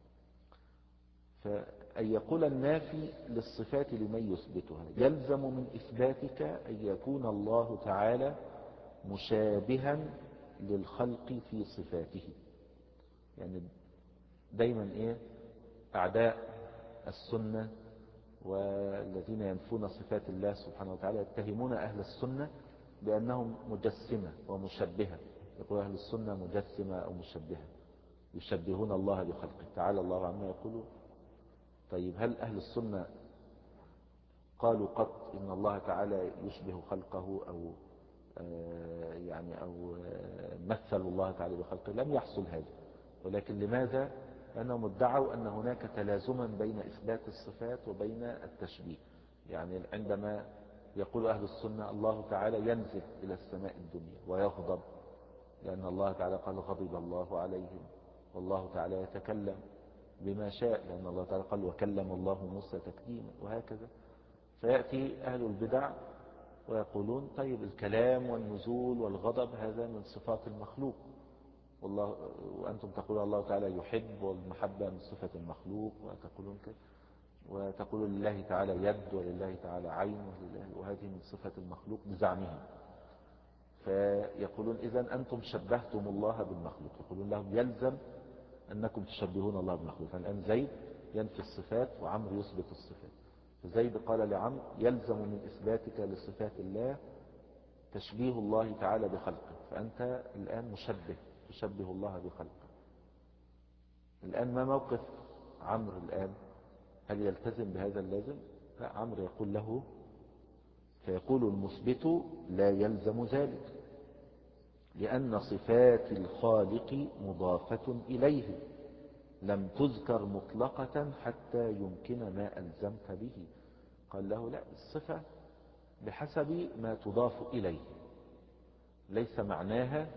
فأن يقول النافي للصفات لمن يثبتها يلزم من إثباتك أن يكون الله تعالى مشابها للخلق في صفاته. يعني دايما إيه أعداء السنة والذين ينفون صفات الله سبحانه وتعالى يتهمون أهل السنة بأنهم مجسمة ومشبهة. يقول أهل السنة مجسمة أو مشبهة، يشبهون الله بخلقه. تعالى الله عما يقولون. طيب هل أهل السنة قالوا قط إن الله تعالى يشبه خلقه أو يعني أو مثل الله تعالى بخلقه؟ لم يحصل هذا. ولكن لماذا؟ لأنهم ادعوا أن هناك تلازما بين إثبات الصفات وبين التشبيه. يعني عندما يقول أهل السنة الله تعالى ينزل إلى السماء الدنيا ويغضب، لأن الله تعالى قال غضب الله عليهم، والله تعالى يتكلم بما شاء، لأن الله تعالى قال وكلم الله موسى تكليما، وهكذا. فيأتي أهل البدع ويقولون طيب الكلام والنزول والغضب هذا من صفات المخلوق، والله وأنتم تقولون الله تعالى يحب والمحبة من صفة المخلوق، وتقولون كذا، وتقولون لله تعالى يد ولله تعالى عين وهذه من صفة المخلوق بزعمهم. فيقولون إذن أنتم شبهتم الله بالمخلوق. يقولون لهم يلزم أنكم تشبهون الله بالمخلوق. فالآن زيد ينفي الصفات وعمرو يثبت الصفات. فزيد قال لعمرو يلزم من إثباتك لصفات الله تشبيه الله تعالى بخلقه، فأنت الآن مشبه تشبه الله بخلقه. الآن ما موقف عمرو الآن؟ هل يلتزم بهذا اللازم؟ لا، عمرو يقول له فيقول المثبت لا يلزم ذلك، لأن صفات الخالق مضافة إليه لم تذكر مطلقة حتى يمكن ما ألزمت به. قال له لا، الصفة بحسب ما تضاف إليه، ليس معناها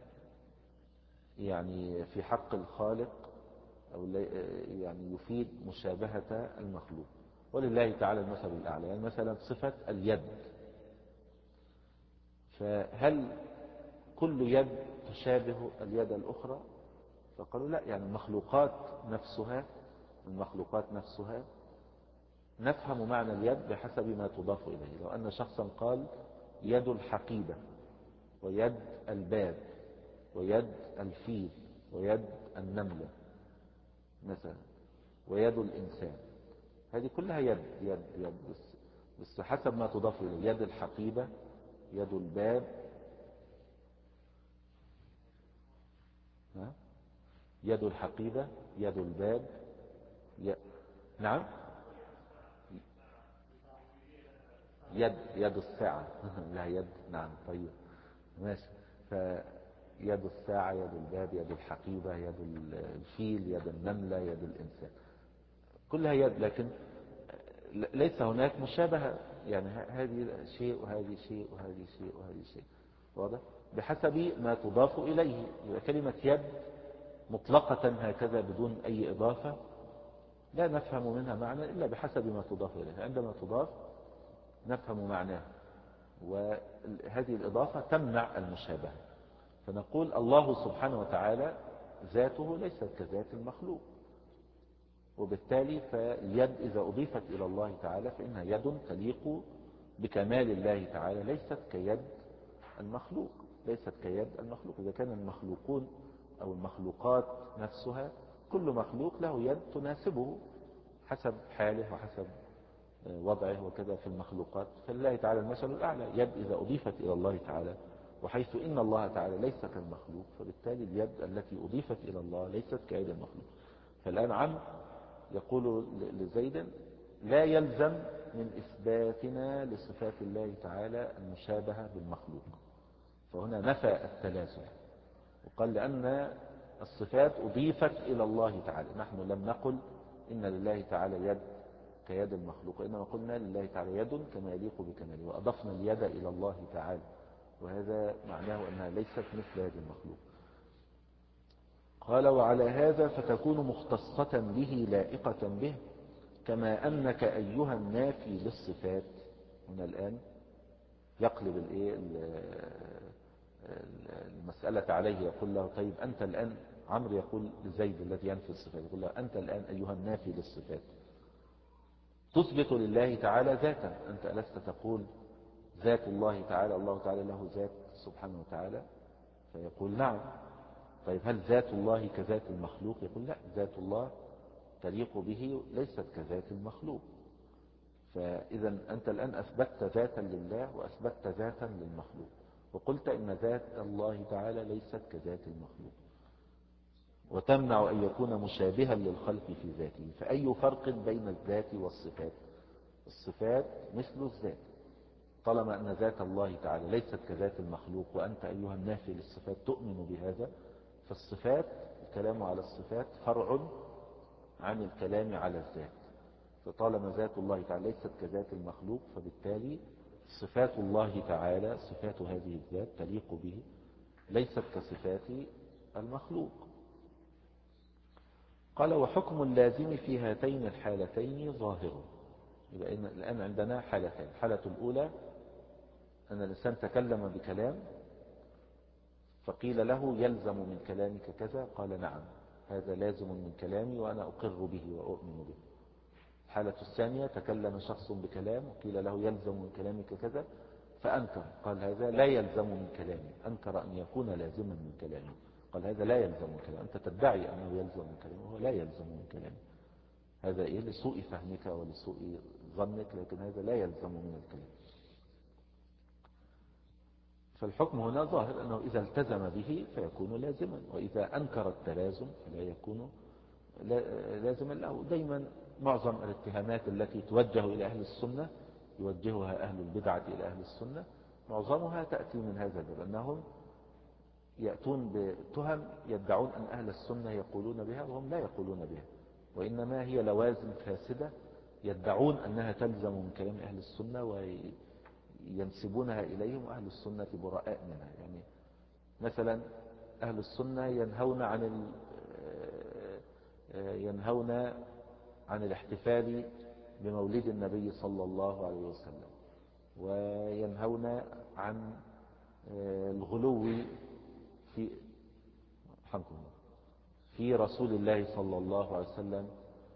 يعني في حق الخالق أو يعني يفيد مشابهة المخلوق. ولله تعالى المثل الأعلى. يعني مثلا صفة اليد، فهل كل يد تشابه اليد الأخرى؟ فقالوا لا، يعني المخلوقات نفسها المخلوقات نفسها نفهم معنى اليد بحسب ما تضاف إليه. لو أن شخصا قال يد الحقيبة ويد الباب ويد الفيل ويد النملة مثلا ويد الإنسان، هذه كلها يد يد يد بس, بس حسب ما تضاف إليه. يد الحقيبة، يد الباب، يد الحقيبة، يد الباب، ي... نعم يد يد الساعة لا يد، نعم طيب ماشي. فيد الساعة، يد الباب، يد الحقيبة، يد الفيل، يد النملة، يد الإنسان، كلها يد، لكن ليس هناك مشابهة. يعني هذه شيء وهذه شيء وهذه شيء وهذه شيء، واضح؟ بحسب ما تضاف إليه. كلمة يد مطلقة هكذا بدون أي إضافة لا نفهم منها معنى إلا بحسب ما تضاف إليه. عندما تضاف نفهم معناه، وهذه الإضافة تمنع المشابهة. فنقول الله سبحانه وتعالى ذاته ليست كذات المخلوق، وبالتالي فاليد إذا أضيفت إلى الله تعالى فإنها يد تليق بكمال الله تعالى، ليست كيد المخلوق ليست كيد المخلوق. إذا كان المخلوقون أو المخلوقات نفسها كل مخلوق له يد تناسبه حسب حاله وحسب وضعه وكذا في المخلوقات، فلله تعالى المثل الأعلى. يد إذا أضيفت إلى الله تعالى، وحيث إن الله تعالى ليس كالمخلوق، فبالتالي اليد التي أضيفت إلى الله ليست كيد المخلوق. فالآن عمرو يقول لزيد لا يلزم من إثباتنا لصفات الله تعالى المشابهة بالمخلوق. فهنا نفى التلازم وقال لأن الصفات أضيفت إلى الله تعالى، نحن لم نقل إن لله تعالى يد كيد المخلوق، إنما قلنا لله تعالى يد كما يليق بكماله، وأضفنا اليد إلى الله تعالى، وهذا معناه أنها ليست مثل يد المخلوق. قال وعلى هذا فتكون مختصة به لائقة به، كما أنك أيها النافي للصفات. هنا الآن يقلب الإيه المسألة عليه، يقول له طيب أنت الآن، عمرو يقول لزيد الذي ينفي الصفات، يقول له أنت الآن أيها النافي للصفات تثبت لله تعالى ذاتا، أنت ألست تقول ذات الله تعالى، الله تعالى له ذات سبحانه وتعالى؟ فيقول نعم. طيب هل ذات الله كذات المخلوق؟ يقول لا، ذات الله تليق به ليست كذات المخلوق. فإذا أنت الآن أثبتت ذاتا لله وأثبتت ذاتا للمخلوق، وقلت إن ذات الله تعالى ليست كذات المخلوق، وتمنع أن يكون مشابها للخلق في ذاته. فأي فرق بين الذات والصفات؟ الصفات مثل الذات، طالما أن ذات الله تعالى ليست كذات المخلوق، وأنت أيها النافي للصفات تؤمن بهذا، فالصفات، الكلام على الصفات فرع عن الكلام على الذات. فطالما ذات الله تعالى ليست كذات المخلوق، فبالتالي صفات الله تعالى، صفات هذه الذات تليق به، ليست كصفات المخلوق. قال وحكم اللازم في هاتين الحالتين ظاهر. يبقى الآن عندنا حالتين. الحالة الأولى أن الإنسان تكلم بكلام فقيل له يلزم من كلامك كذا، قال نعم هذا لازم من كلامي وأنا أقر به وأؤمن به. الحالة الثانية تكلم شخص بكلام وقيل له يلزم من كلامك كذا فأنكر، قال هذا لا يلزم من كلامي، أنكر أن يكون لازما من كلامي، قال هذا لا يلزم من كلامي، أنت تدعي أنه يلزم من كلامي وهو لا يلزم من كلامي. هذا إيه؟ لسوء فهمك ولسوء ظنك، لكن هذا لا يلزم من الكلام. فالحكم هنا ظاهر أنه إذا التزم به فيكون لازما، وإذا أنكر التلازم فلا يكون لازما له. دايما معظم الاتهامات التي توجه إلى أهل السنة يوجهها أهل البدعة إلى أهل السنة، معظمها تأتي من هذا الباب، أنهم يأتون بتهم يدعون أن أهل السنة يقولون بها وهم لا يقولون بها، وإنما هي لوازم فاسدة يدعون أنها تلزم من كلام أهل السنة وينسبونها إليهم، وأهل السنة براء منها. يعني مثلا أهل السنة ينهون عن ال... ينهون عن الاحتفال بمولد النبي صلى الله عليه وسلم، وينهون عن الغلو في في رسول الله صلى الله عليه وسلم،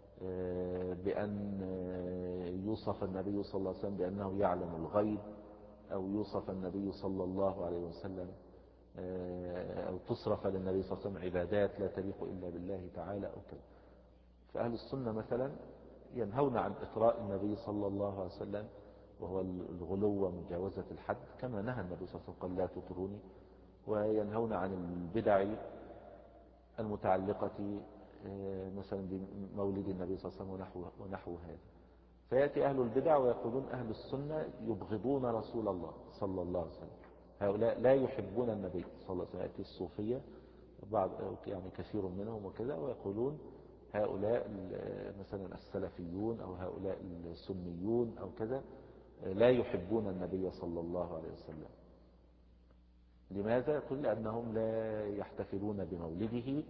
بأن يوصف النبي صلى الله عليه وسلم بأنه يعلم الغيب، أو يوصف النبي صلى الله عليه وسلم، أو تصرف للنبي صلى الله عليه وسلم عبادات لا تليق إلا بالله تعالى أو كذا. فأهل السنة مثلا ينهون عن إطراء النبي صلى الله عليه وسلم، وهو الغلو ومجاوزة الحد، كما نهى النبي صلى الله عليه وسلم قال لا تطروني. وينهون عن البدع المتعلقة مثلا بمولد النبي صلى الله عليه وسلم ونحو, ونحو هذا. فيأتي أهل البدع ويقولون أهل السنة يبغضون رسول الله صلى الله عليه وسلم، هؤلاء لا يحبون النبي صلى الله عليه وسلم. يأتي الصوفية بعض يعني كثير منهم وكذا، ويقولون هؤلاء مثلا السلفيون أو هؤلاء السنيون أو كذا لا يحبون النبي صلى الله عليه وسلم. لماذا؟ يقول لأنهم لا يحتفلون بمولده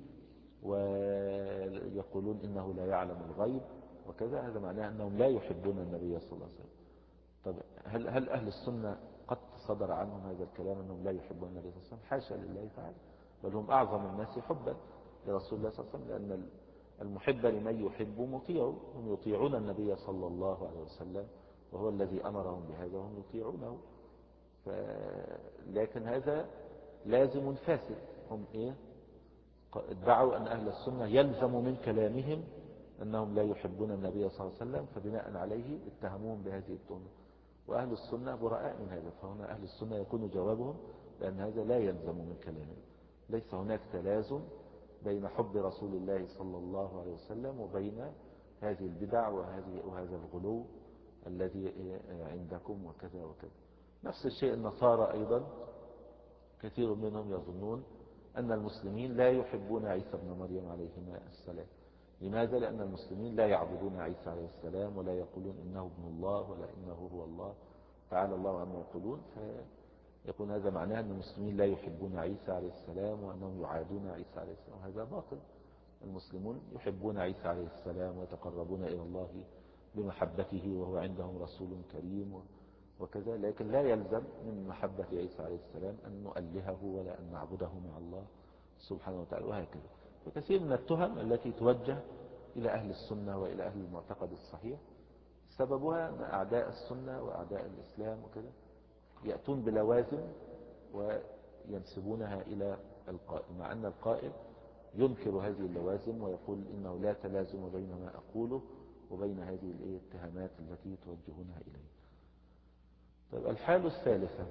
ويقولون إنه لا يعلم الغيب وكذا، هذا معناه أنهم لا يحبون النبي صلى الله عليه وسلم. طب هل, هل أهل السنة قد صدر عنهم هذا الكلام أنهم لا يحبون النبي صلى الله عليه وسلم؟ حاشا لله تعالى، بل هم أعظم الناس حبا لرسول الله صلى الله عليه وسلم، لأن المحب لمن يحب مطيع، هم يطيعون النبي صلى الله عليه وسلم وهو الذي أمرهم بهذا وهم يطيعونه. ف... لكن هذا لازم فاسد. هم إيه؟ ادعوا أن أهل السنة يلزم من كلامهم أنهم لا يحبون النبي صلى الله عليه وسلم، فبناء عليه اتهموهم بهذه التهمة، وأهل السنة براء من هذا. فهنا أهل السنة يكون جوابهم لأن هذا لا يلزم من كلامهم. ليس هناك تلازم بين حب رسول الله صلى الله عليه وسلم وبين هذه البدع وهذه وهذا الغلو الذي عندكم وكذا وكذا. نفس الشيء النصارى أيضا كثير منهم يظنون أن المسلمين لا يحبون عيسى بن مريم عليهما السلام. لماذا؟ لأن المسلمين لا يعبدون عيسى عليه السلام ولا يقولون إنه ابن الله ولا إنه هو الله، تعالى الله عما يقولون. يكون هذا معناه أن المسلمين لا يحبون عيسى عليه السلام وأنهم يعادون عيسى عليه السلام. هذا باطل. المسلمون يحبون عيسى عليه السلام ويتقربون إلى الله بمحبته وهو عندهم رسول كريم وكذا، لكن لا يلزم من محبة عيسى عليه السلام أن نؤلهه ولا أن نعبده مع الله سبحانه وتعالى وهكذا. وكثير من التهم التي توجه إلى أهل السنة وإلى أهل المعتقد الصحيح سببها أن أعداء السنة وأعداء الإسلام وكذا يأتون بلوازم وينسبونها إلى القائل، مع أن القائل ينكر هذه اللوازم ويقول إنه لا تلازم بين ما أقوله وبين هذه الاتهامات التي توجهونها إليه. طيب الحالة الثالثة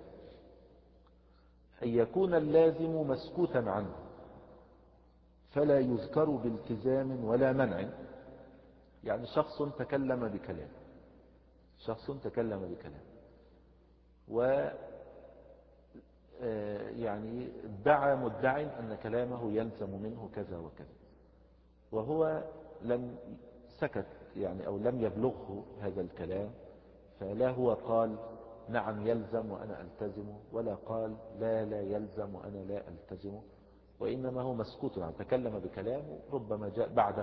أن يكون اللازم مسكوتا عنه فلا يذكر بالتزام ولا منع. يعني شخص تكلم بكلام شخص تكلم بكلام و يعني ادعى مدعي أن كلامه يلزم منه كذا وكذا، وهو لم سكت يعني أو لم يبلغه هذا الكلام، فلا هو قال نعم يلزم وأنا ألتزمه، ولا قال لا لا يلزم وأنا لا ألتزمه، وإنما هو مسكوت عنه. تكلم بكلام ربما جاء بعده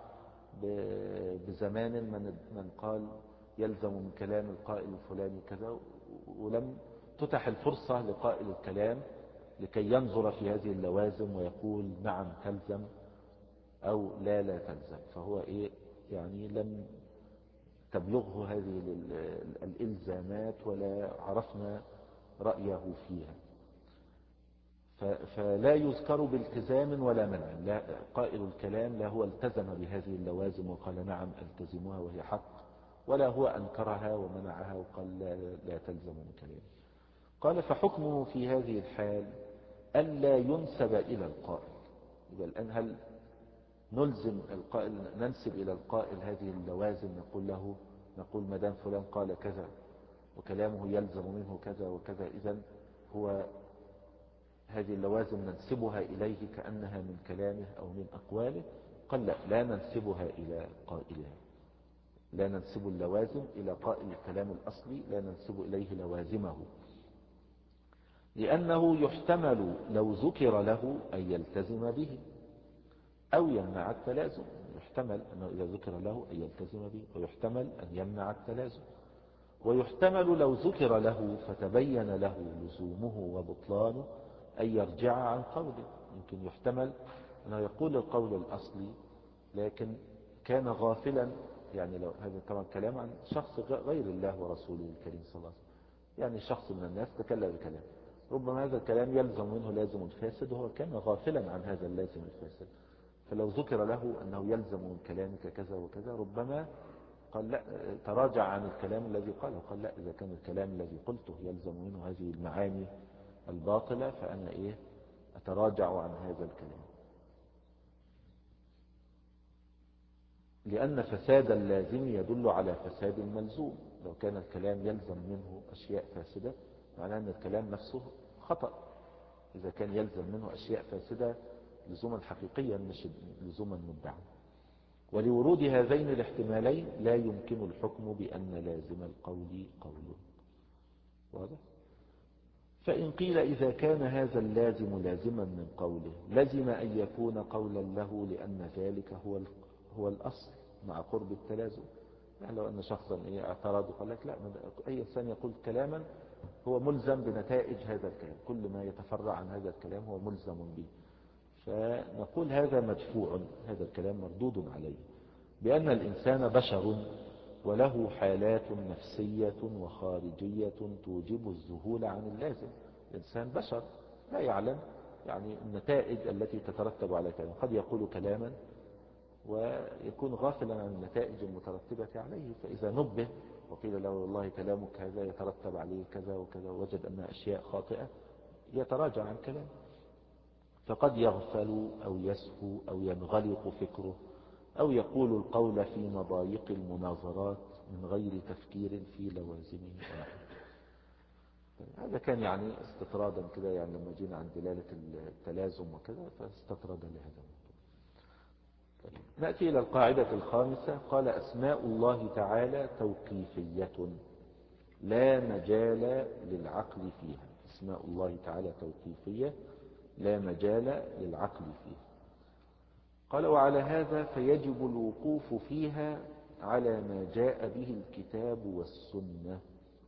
بزمان من من قال يلزم من كلام القائل الفلاني كذا، ولم تتح الفرصة لقائل الكلام لكي ينظر في هذه اللوازم ويقول نعم تلزم أو لا لا تلزم، فهو إيه يعني لم تبلغه هذه الإلزامات ولا عرفنا رأيه فيها، فلا يذكر بالتزام ولا منع. لا قائل الكلام لا هو التزم بهذه اللوازم وقال نعم التزمها وهي حق، ولا هو أنكرها ومنعها وقال لا, لا تلزم من كلام. قال فحكمه في هذه الحال ألا ينسب إلى القائل. يبقى الآن هل نلزم القائل ننسب إلى القائل هذه اللوازم، نقول له نقول مدام فلان قال كذا وكلامه يلزم منه كذا وكذا، إذن هو هذه اللوازم ننسبها إليه كأنها من كلامه أو من أقواله؟ قال لا لا ننسبها إلى قائلها، لا ننسب اللوازم إلى قائل الكلام الأصلي، لا ننسب إليه لوازمه، لأنه يحتمل لو ذكر له أن يلتزم به أو يمنع التلازم. يحتمل أنه إذا ذكر له أن يلتزم به، ويحتمل أن يمنع التلازم، ويحتمل لو ذكر له فتبين له لزومه وبطلانه أن يرجع عن قوله. يمكن يحتمل أنه يقول القول الأصلي لكن كان غافلا، يعني لو هذا طبعا كلام عن شخص غير الله ورسوله الكريم صلى الله عليه وسلم، يعني شخص من الناس تكلم بكلام ربما هذا الكلام يلزم منه لازم فاسد وهو كان غافلا عن هذا اللازم الفاسد، فلو ذكر له أنه يلزم من كلامك كذا وكذا ربما قال لا تراجع عن الكلام الذي قاله، قال لا إذا كان الكلام الذي قلته يلزم منه هذه المعاني الباطلة فأنا إيه أتراجع عن هذا الكلام، لأن فساد اللازم يدل على فساد الملزوم. لو كان الكلام يلزم منه أشياء فاسدة معناه أن الكلام نفسه خطأ، إذا كان يلزم منه أشياء فاسدة لزوما حقيقيا مش لزوما مدعا. ولورود هذين الاحتمالين لا يمكن الحكم بأن لازم القول قوله. واضح؟ فإن قيل إذا كان هذا اللازم لازما من قوله لزم أن يكون قولا له لأن ذلك هو هو الأصل مع قرب التلازم. يعني لو أن شخصا اعترض وقال لك لا أي إنسان يقول كلاما هو ملزم بنتائج هذا الكلام، كل ما يتفرع عن هذا الكلام هو ملزم به، فنقول هذا مدفوع، هذا الكلام مردود عليه، بأن الإنسان بشر وله حالات نفسية وخارجية توجب الذهول عن اللازم. الإنسان بشر لا يعلم يعني النتائج التي تترتب على كلام، قد يقول كلاما ويكون غافلا عن النتائج المترتبة عليه، فإذا نبه وقيل له والله كلامك هذا يترتب عليه كذا وكذا ووجد أنها أشياء خاطئة يتراجع عن كلامه، فقد يغفل أو يسهو أو ينغلق فكره أو يقول القول في مضايق المناظرات من غير تفكير في لوازمه. هذا كان يعني استطرادا كده، يعني لما جينا عن دلالة التلازم وكذا فاستطرد لهذا. نأتي إلى القاعدة الخامسة. قال أسماء الله تعالى توقيفية لا مجال للعقل فيها. أسماء الله تعالى توقيفية لا مجال للعقل فيها. قال وعلى هذا فيجب الوقوف فيها على ما جاء به الكتاب والسنة،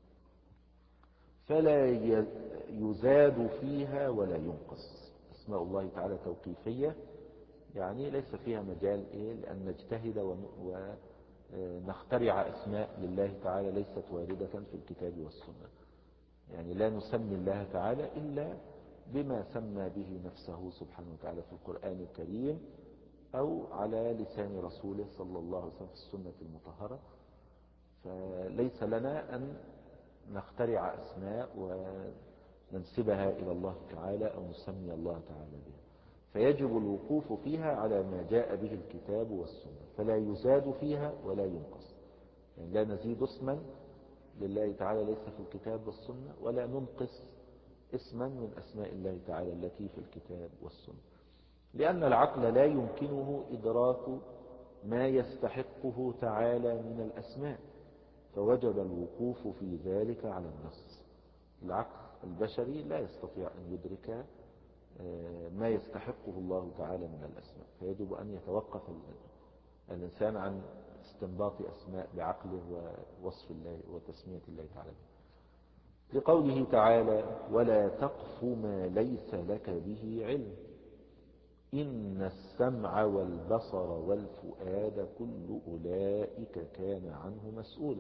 فلا يزاد فيها ولا ينقص. أسماء الله تعالى توقيفية يعني ليس فيها مجال إيه لأن نجتهد ونخترع أسماء لله تعالى ليست واردة في الكتاب والسنة. يعني لا نسمي الله تعالى إلا بما سمى به نفسه سبحانه وتعالى في القرآن الكريم أو على لسان رسوله صلى الله عليه وسلم في السنة المطهرة. فليس لنا أن نخترع أسماء وننسبها إلى الله تعالى أو نسمي الله تعالى بها، فيجب الوقوف فيها على ما جاء به الكتاب والسنة، فلا يزاد فيها ولا ينقص. يعني لا نزيد اسما لله تعالى ليس في الكتاب والسنة، ولا ننقص اسما من أسماء الله تعالى التي في الكتاب والسنة، لأن العقل لا يمكنه إدراك ما يستحقه تعالى من الأسماء، فوجب الوقوف في ذلك على النص. العقل البشري لا يستطيع أن يدرك ما يستحقه الله تعالى من الأسماء، فيجب أن يتوقف الإنسان عن استنباط أسماء بعقله ووصف الله وتسمية الله تعالى. لقوله تعالى ولا تقف ما ليس لك به علم إن السمع والبصر والفؤاد كل أولئك كان عنه مسؤولا.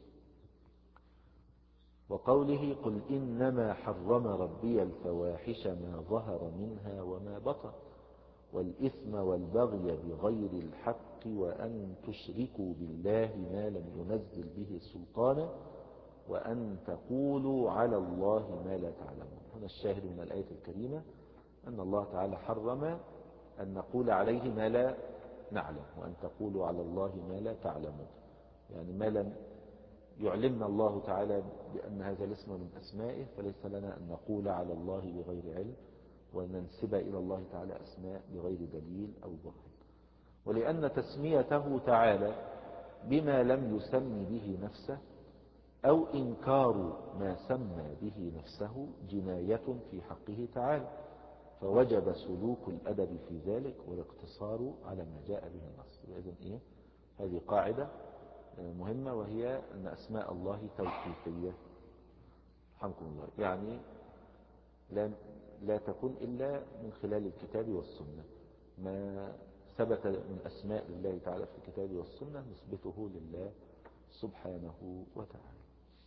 وقوله قل إنما حرم ربي الفواحش ما ظهر منها وما بطن والإثم والبغي بغير الحق وأن تشركوا بالله ما لم ينزل به سلطانا وأن تقولوا على الله ما لا تعلمون. هنا الشاهد من الآية الكريمة أن الله تعالى حرم أن نقول عليه ما لا نعلم، وأن تقولوا على الله ما لا تعلمون، يعني ما لم يعلمنا الله تعالى بأن هذا الاسم من أسمائه فليس لنا أن نقول على الله بغير علم وننسب إلى الله تعالى أسماء بغير دليل أو برهان. ولأن تسميته تعالى بما لم يسم به نفسه أو إنكار ما سمى به نفسه جناية في حقه تعالى، فوجب سلوك الأدب في ذلك والاقتصار على ما جاء به النص. إذن إيه؟ هذه قاعدة مهمة، وهي أن أسماء الله توقيفية رحمكم الله، يعني لا, لا تكون إلا من خلال الكتاب والسنة. ما ثبت من أسماء الله تعالى في الكتاب والسنة نثبته لله سبحانه وتعالى.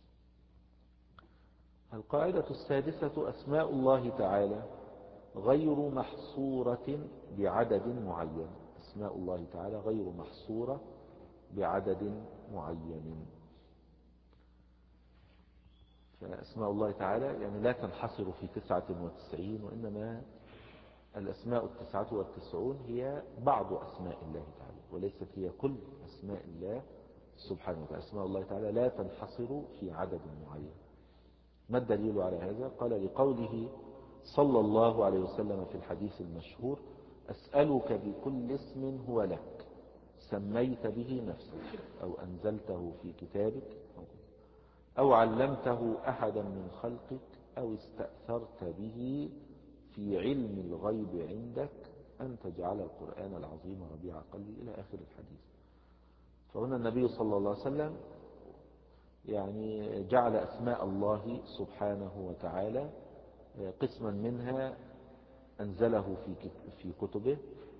القاعدة السادسة أسماء الله تعالى غير محصورة بعدد معين. أسماء الله تعالى غير محصورة بعدد معين، فأسماء الله تعالى يعني لا تنحصر في تسعة وتسعين، وإنما الأسماء التسعة والتسعون هي بعض أسماء الله تعالى وليست هي كل أسماء الله سبحانه وتعالى. أسماء الله تعالى لا تنحصر في عدد معين. ما الدليل على هذا؟ قال لقوله صلى الله عليه وسلم في الحديث المشهور أسألك بكل اسم هو لك سميت به نفسك أو أنزلته في كتابك أو علمته أحدا من خلقك أو استأثرت به في علم الغيب عندك أن تجعل القرآن العظيم ربيع قلبي إلى آخر الحديث. فهنا النبي صلى الله عليه وسلم يعني جعل أسماء الله سبحانه وتعالى قسما منها أنزله في كتبه،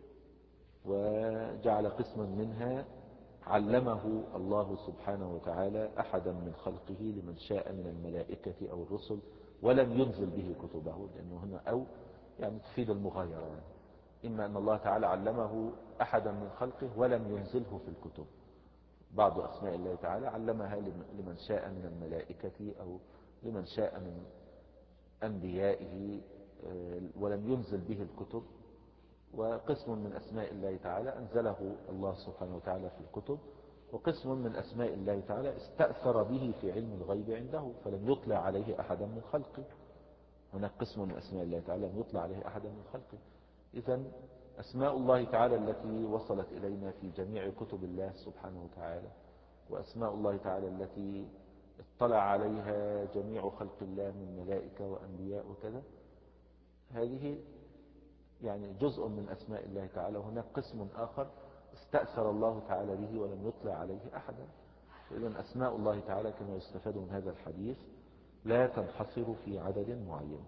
وجعل قسما منها علمه الله سبحانه وتعالى أحدا من خلقه لمن شاء من الملائكة أو الرسل ولم ينزل به كتبه، لأنه هنا أو يعني تفيد المغايرة، يعني إما أن الله تعالى علمه أحدا من خلقه ولم ينزله في الكتب. بعض أسماء الله تعالى علمها لمن شاء من الملائكة أو لمن شاء من أنبيائه ولم ينزل به الكتب، وقسم من أسماء الله تعالى أنزله الله سبحانه وتعالى في الكتب، وقسم من أسماء الله تعالى استأثر به في علم الغيب عنده فلم يطلع عليه أحدا من خلقه. هناك قسم من أسماء الله تعالى لم يطلع عليه أحدا من خلقه. إذن أسماء الله تعالى التي وصلت إلينا في جميع كتب الله سبحانه وتعالى، وأسماء الله تعالى التي اطلع عليها جميع خلق الله من ملائكة وأنبياء وكذا، هذه يعني جزء من أسماء الله تعالى. وهناك قسم آخر استأثر الله تعالى به ولم يطلع عليه أحدا. فإذا أسماء الله تعالى كما يستفاد من هذا الحديث لا تنحصر في عدد معين.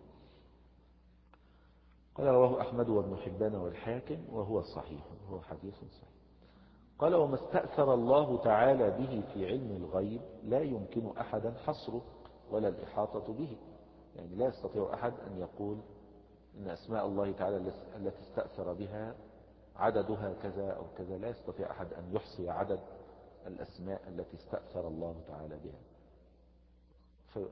قال رواه أحمد وابن حبان والحاكم وهو صحيح، وهو حديث صحيح. قال وما استأثر الله تعالى به في علم الغيب لا يمكن أحدا حصره ولا الإحاطة به. يعني لا يستطيع أحد أن يقول إن أسماء الله تعالى التي استأثر بها عددها كذا أو كذا. لا يستطيع أحد أن يحصي عدد الأسماء التي استأثر الله تعالى بها. ف...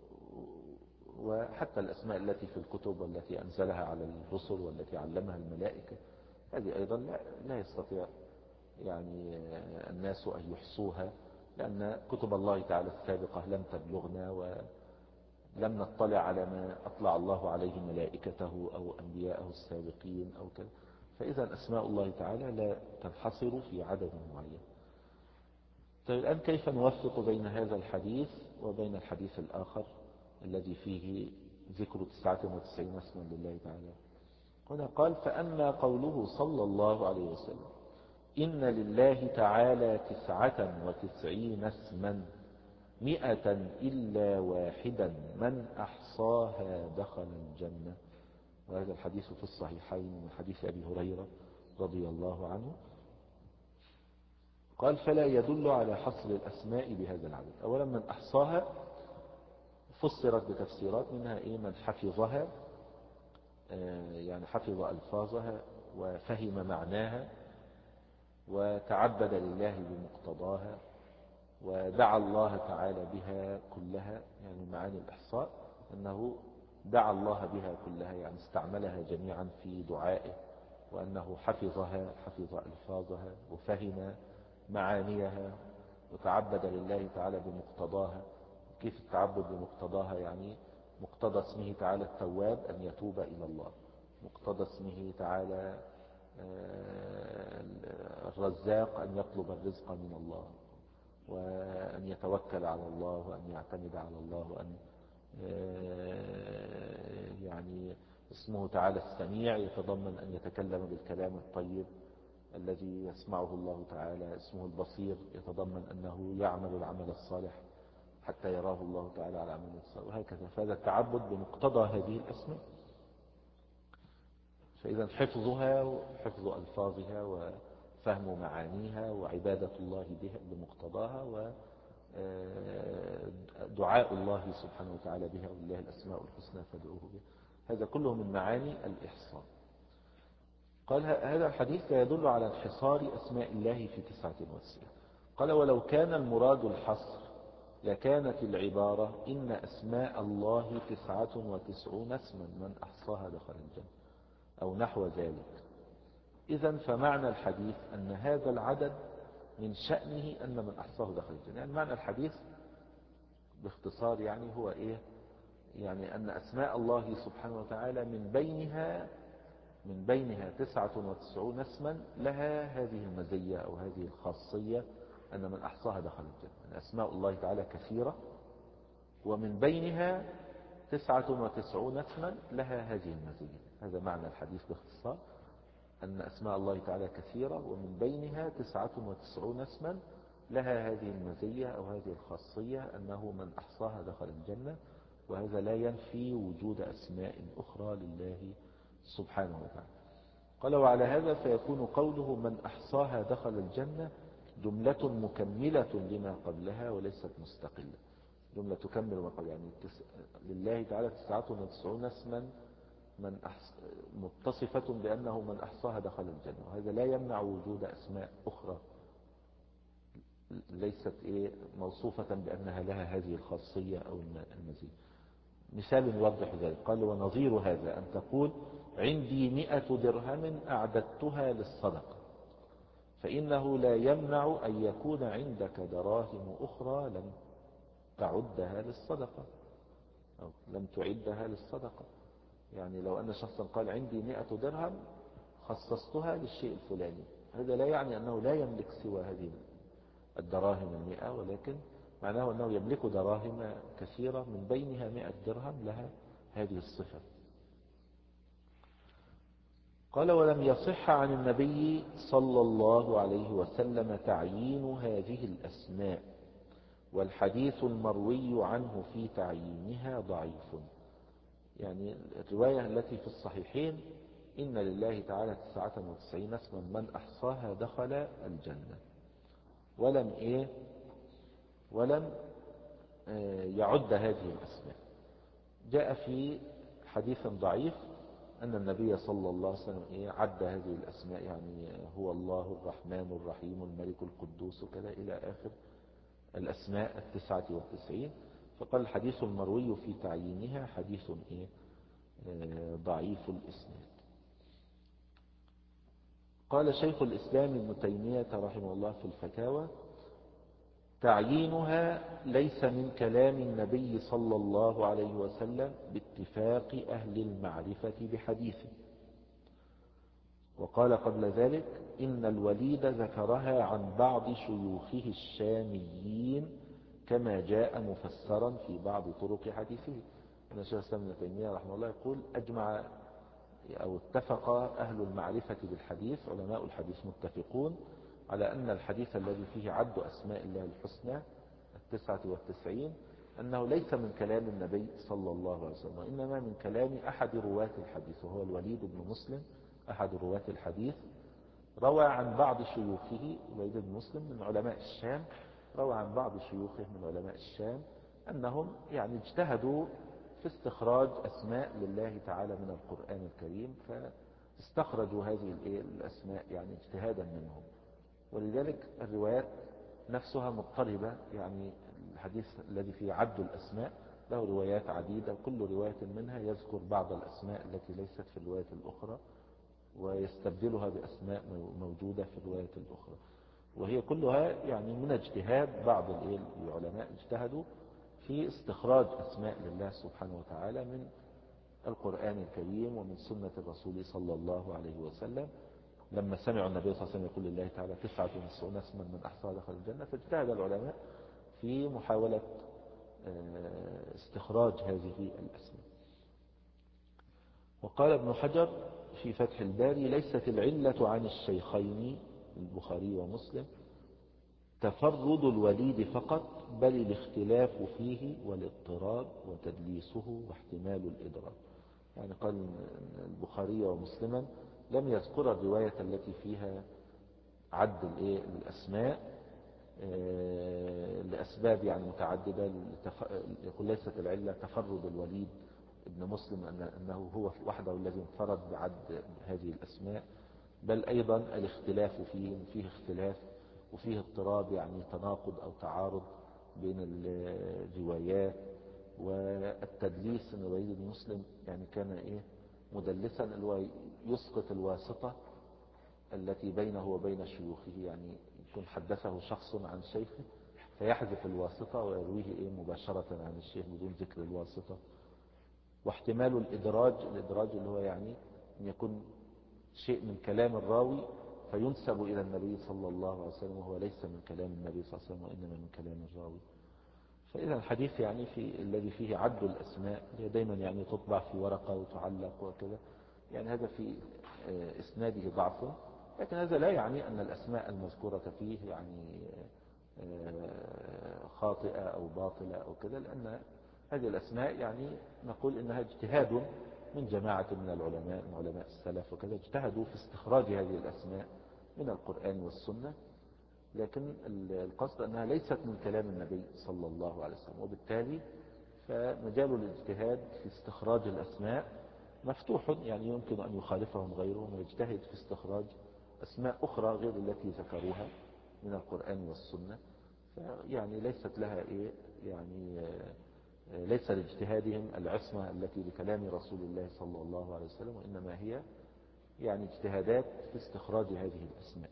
وحتى الأسماء التي في الكتب والتي أنزلها على الرسل والتي علمها الملائكة، هذه أيضا لا, لا يستطيع يعني الناس أن يحصوها، لأن كتب الله تعالى السابقة لم تبلغنا ولم نطلع على ما أطلع الله عليه ملائكته أو أنبياءه السابقين أو كذا. فإذا أسماء الله تعالى لا تنحصر في عدد معين. طيب الآن كيف نوفق بين هذا الحديث وبين الحديث الآخر الذي فيه ذكر تسعة وتسعين اسما لله تعالى؟ هنا قال فأما قوله صلى الله عليه وسلم إن لله تعالى تسعة وتسعين اسما مئة إلا واحدا من أحصاها دخل الجنة، وهذا الحديث في الصحيحين من حديث أبي هريرة رضي الله عنه. قال فلا يدل على حصر الأسماء بهذا العدد. أولا من أحصاها فسرت بتفسيرات منها إيه؟ من حفظها، يعني حفظ ألفاظها وفهم معناها وتعبد لله بمقتضاها ودعا الله تعالى بها كلها. يعني معاني الإحصاء أنه دعا الله بها كلها، يعني استعملها جميعا في دعائه، وأنه حفظها حفظ ألفاظها وفهم معانيها وتعبد لله تعالى بمقتضاها. كيف التعبد بمقتضاها؟ يعني مقتضى اسمه تعالى التواب أن يتوب إلى الله، مقتضى اسمه تعالى الرزاق أن يطلب الرزق من الله وأن يتوكل على الله وأن يعتمد على الله، وأن يعني اسمه تعالى السميع يتضمن أن يتكلم بالكلام الطيب الذي يسمعه الله تعالى. اسمه البصير يتضمن أنه يعمل العمل الصالح حتى يراه الله تعالى على عمل الصالح، وهكذا. فهذا التعبد بمقتضى هذه الأسماء. فإذا حفظها وحفظ ألفاظها وفهم معانيها وعبادة الله بها بمقتضاها ودعاء الله سبحانه وتعالى بها، ولله الأسماء الحسنى فادعوه بها، هذا كله من معاني الإحصاء. قال هذا الحديث لا يدل على انحصار أسماء الله في تسعة وتسعين. قال ولو كان المراد الحصر لكانت العبارة إن أسماء الله تسعة وتسعون اسما من أحصاها دخل الجنة أو نحو ذلك. إذن فمعنى الحديث أن هذا العدد من شأنه أن من أحصاه دخل الجنة. يعني معنى الحديث باختصار يعني هو إيه؟ يعني أن أسماء الله سبحانه وتعالى من بينها من بينها تسعة وتسعون اسما لها هذه المزية أو هذه الخاصية أن من أحصاها دخل الجنة. أسماء الله تعالى كثيرة ومن بينها تسعة وتسعون اسما لها هذه المزية. هذا معنى الحديث باختصار، أن أسماء الله تعالى كثيرة ومن بينها تسعة وتسعون اسما لها هذه المزية أو هذه الخاصية أنه من أحصاها دخل الجنة. وهذا لا ينفي وجود أسماء أخرى لله سبحانه وتعالى. قال وعلى هذا فيكون قوله من أحصاها دخل الجنة جملة مكملة لما قبلها وليست مستقلة. جملة تكمل ما قبل، يعني لله تعالى تسعة وتسعون اسما من أحص... متصفة بأنه من أحصاها دخل الجنة، وهذا لا يمنع وجود أسماء أخرى ليست إيه موصوفة بأنها لها هذه الخاصية أو المزيد. مثال يوضح ذلك قال ونظير هذا أن تقول عندي مئة درهم أعددتها للصدقة، فإنه لا يمنع أن يكون عندك دراهم أخرى لم تعدها للصدقة أو لم تعدها للصدقة. يعني لو أن شخصا قال عندي مئة درهم خصصتها للشيء الفلاني، هذا لا يعني أنه لا يملك سوى هذه الدراهم المئة، ولكن معناه أنه يملك دراهم كثيرة من بينها مئة درهم لها هذه الصفة. قال ولم يصح عن النبي صلى الله عليه وسلم تعيين هذه الأسماء، والحديث المروي عنه في تعيينها ضعيف. يعني الرواية التي في الصحيحين إن لله تعالى تسعة وتسعين اسما من أحصاها دخل الجنة، ولم إيه ولم يعد هذه الأسماء. جاء في حديث ضعيف أن النبي صلى الله عليه وسلم إيه عد هذه الأسماء، يعني هو الله الرحمن الرحيم الملك القدوس كذا إلى آخر الأسماء التسعة والتسعين. فقال الحديث المروي في تعيينها حديث إيه ضعيف الإسناد. قال شيخ الإسلام ابن تيمية رحمه الله في الفتاوى: تعيينها ليس من كلام النبي صلى الله عليه وسلم باتفاق أهل المعرفة بحديثه. وقال قبل ذلك: إن الوليد ذكرها عن بعض شيوخه الشاميين كما جاء مفسرا في بعض طرق حديثه. أن شيخ الإسلام ابن تيمية رحمه الله يقول: أجمع أو اتفق أهل المعرفة بالحديث، علماء الحديث متفقون على أن الحديث الذي فيه عد أسماء الله الحسنى التسعة والتسعين أنه ليس من كلام النبي صلى الله عليه وسلم، وإنما من كلام أحد رواة الحديث، وهو الوليد بن مسلم أحد رواة الحديث. روى عن بعض شيوخه، الوليد بن مسلم من علماء الشام، روى عن بعض شيوخه من علماء الشام أنهم يعني اجتهدوا في استخراج أسماء لله تعالى من القرآن الكريم، فاستخرجوا هذه الأسماء يعني اجتهادا منهم. ولذلك الروايات نفسها مضطربة، يعني الحديث الذي فيه عد الأسماء له روايات عديدة، كل رواية منها يذكر بعض الأسماء التي ليست في الرواية الأخرى ويستبدلها بأسماء موجودة في الرواية الأخرى، وهي كلها يعني من اجتهاد بعض العلماء اجتهدوا في استخراج أسماء لله سبحانه وتعالى من القرآن الكريم ومن سنة الرسول صلى الله عليه وسلم. لما سمعوا النبي صلى الله عليه وسلم يقول لله تعالى تسعة وتسعون اسما من أحصاها دخل الجنة، فاجتهد العلماء في محاولة استخراج هذه الأسماء. وقال ابن حجر في فتح الباري: ليست العلة عن الشيخين البخاري ومسلم تفرد الوليد فقط، بل الاختلاف فيه والاضطراب وتدليسه واحتمال الإدراك. يعني قال البخاري ومسلما لم يذكر الرواية التي فيها عد الأسماء لأسباب يعني متعددة. يقول ليست العلة تفرد الوليد ابن مسلم أنه هو وحده الذي انفرد بعد هذه الأسماء، بل أيضا الاختلاف فيه فيه اختلاف وفيه اضطراب، يعني تناقض أو تعارض بين الروايات. والتدليس ان الوليد بن مسلم يعني كان ايه مدلسا، اللي هو يسقط الواسطة التي بينه وبين شيوخه، يعني يكون حدثه شخص عن شيخه فيحذف الواسطة ويرويه ايه مباشرة عن الشيخ بدون ذكر الواسطة. واحتمال الإدراج، الإدراج اللي هو يعني ان يكون شيء من كلام الراوي فينسب إلى النبي صلى الله عليه وسلم وهو ليس من كلام النبي صلى الله عليه وسلم وإنما من كلام الراوي. فإذا الحديث يعني في الذي فيه عد الأسماء هي دايما يعني تطبع في ورقة وتعلق وكذا، يعني هذا في إسناده ضعف، لكن هذا لا يعني أن الأسماء المذكورة فيه يعني خاطئة أو باطلة أو كذا، لأن هذه الأسماء يعني نقول إنها اجتهاد من جماعة من العلماء من علماء السلف وكذا، اجتهدوا في استخراج هذه الأسماء من القرآن والسنة، لكن القصد أنها ليست من كلام النبي صلى الله عليه وسلم، وبالتالي فمجال الاجتهاد في استخراج الأسماء مفتوح، يعني يمكن أن يخالفهم غيرهم ويجتهد في استخراج أسماء أخرى غير التي ذكروها من القرآن والسنة، يعني ليست لها إيه يعني ليس لاجتهادهم العصمة التي بكلام رسول الله صلى الله عليه وسلم، وإنما هي يعني اجتهادات في استخراج هذه الأسماء.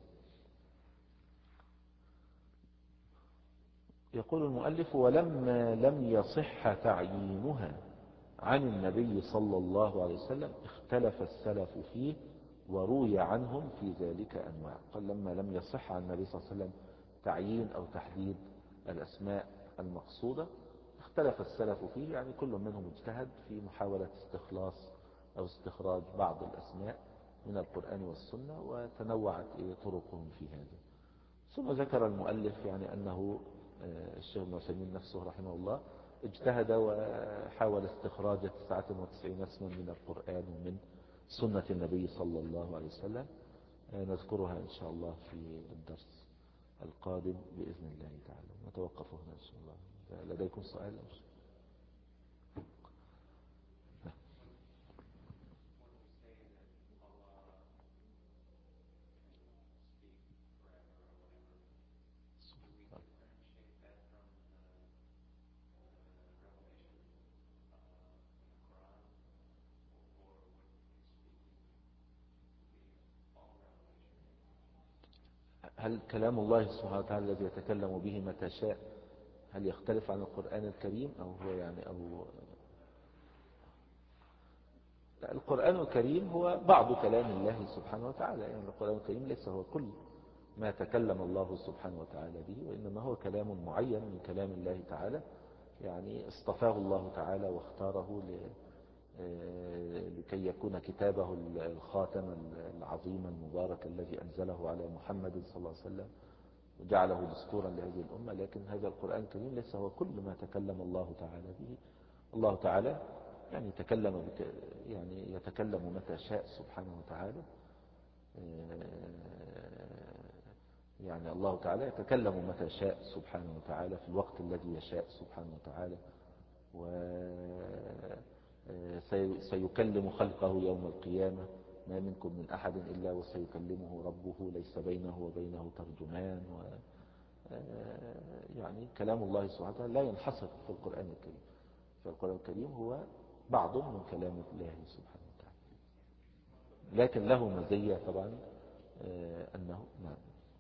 يقول المؤلف: ولما لم يصح تعيينها عن النبي صلى الله عليه وسلم اختلف السلف فيه وروي عنهم في ذلك أنواع. قال لما لم يصح عن النبي صلى الله عليه وسلم تعيين أو تحديد الأسماء المقصودة اختلف السلف فيه، يعني كل منهم اجتهد في محاولة استخلاص أو استخراج بعض الأسماء من القرآن والسنة، وتنوعت طرقهم في هذا. ثم ذكر المؤلف يعني أنه الشيخ ابن عثيمين نفسه رحمه الله اجتهد وحاول استخراج تسعة وتسعين اسما من القرآن ومن سنة النبي صلى الله عليه وسلم، نذكرها إن شاء الله في الدرس القادم بإذن الله تعالى. نتوقف هنا إن شاء الله. لديكم سؤال؟ هل كلام الله سبحانه وتعالى الذي يتكلم به متى شاء هل يختلف عن القرآن الكريم أو هو يعني أو لا، القرآن الكريم هو بعض كلام الله سبحانه وتعالى. يعني القرآن الكريم ليس هو كل ما تكلم الله سبحانه وتعالى به، وإنما هو كلام معين من كلام الله تعالى، يعني اصطفاه الله تعالى واختاره لكي يكون كتابه الخاتم العظيم المبارك الذي أنزله على محمد صلى الله عليه وسلم وجعله دستورا لهذه الأمة. لكن هذا القرآن الكريم ليس هو كل ما تكلم الله تعالى به. الله تعالى يعني يتكلم بك يعني يتكلم متى شاء سبحانه وتعالى. يعني الله تعالى يتكلم متى شاء سبحانه وتعالى في الوقت الذي يشاء سبحانه وتعالى، وسيكلم خلقه يوم القيامة ما منكم من أحد إلا وسيكلمه ربه ليس بينه وبينه ترجمان. و يعني كلام الله سبحانه وتعالى لا ينحصر في القرآن الكريم، فالقرآن الكريم هو بعض من كلام الله سبحانه وتعالى، لكن له مزية طبعا أنه نعم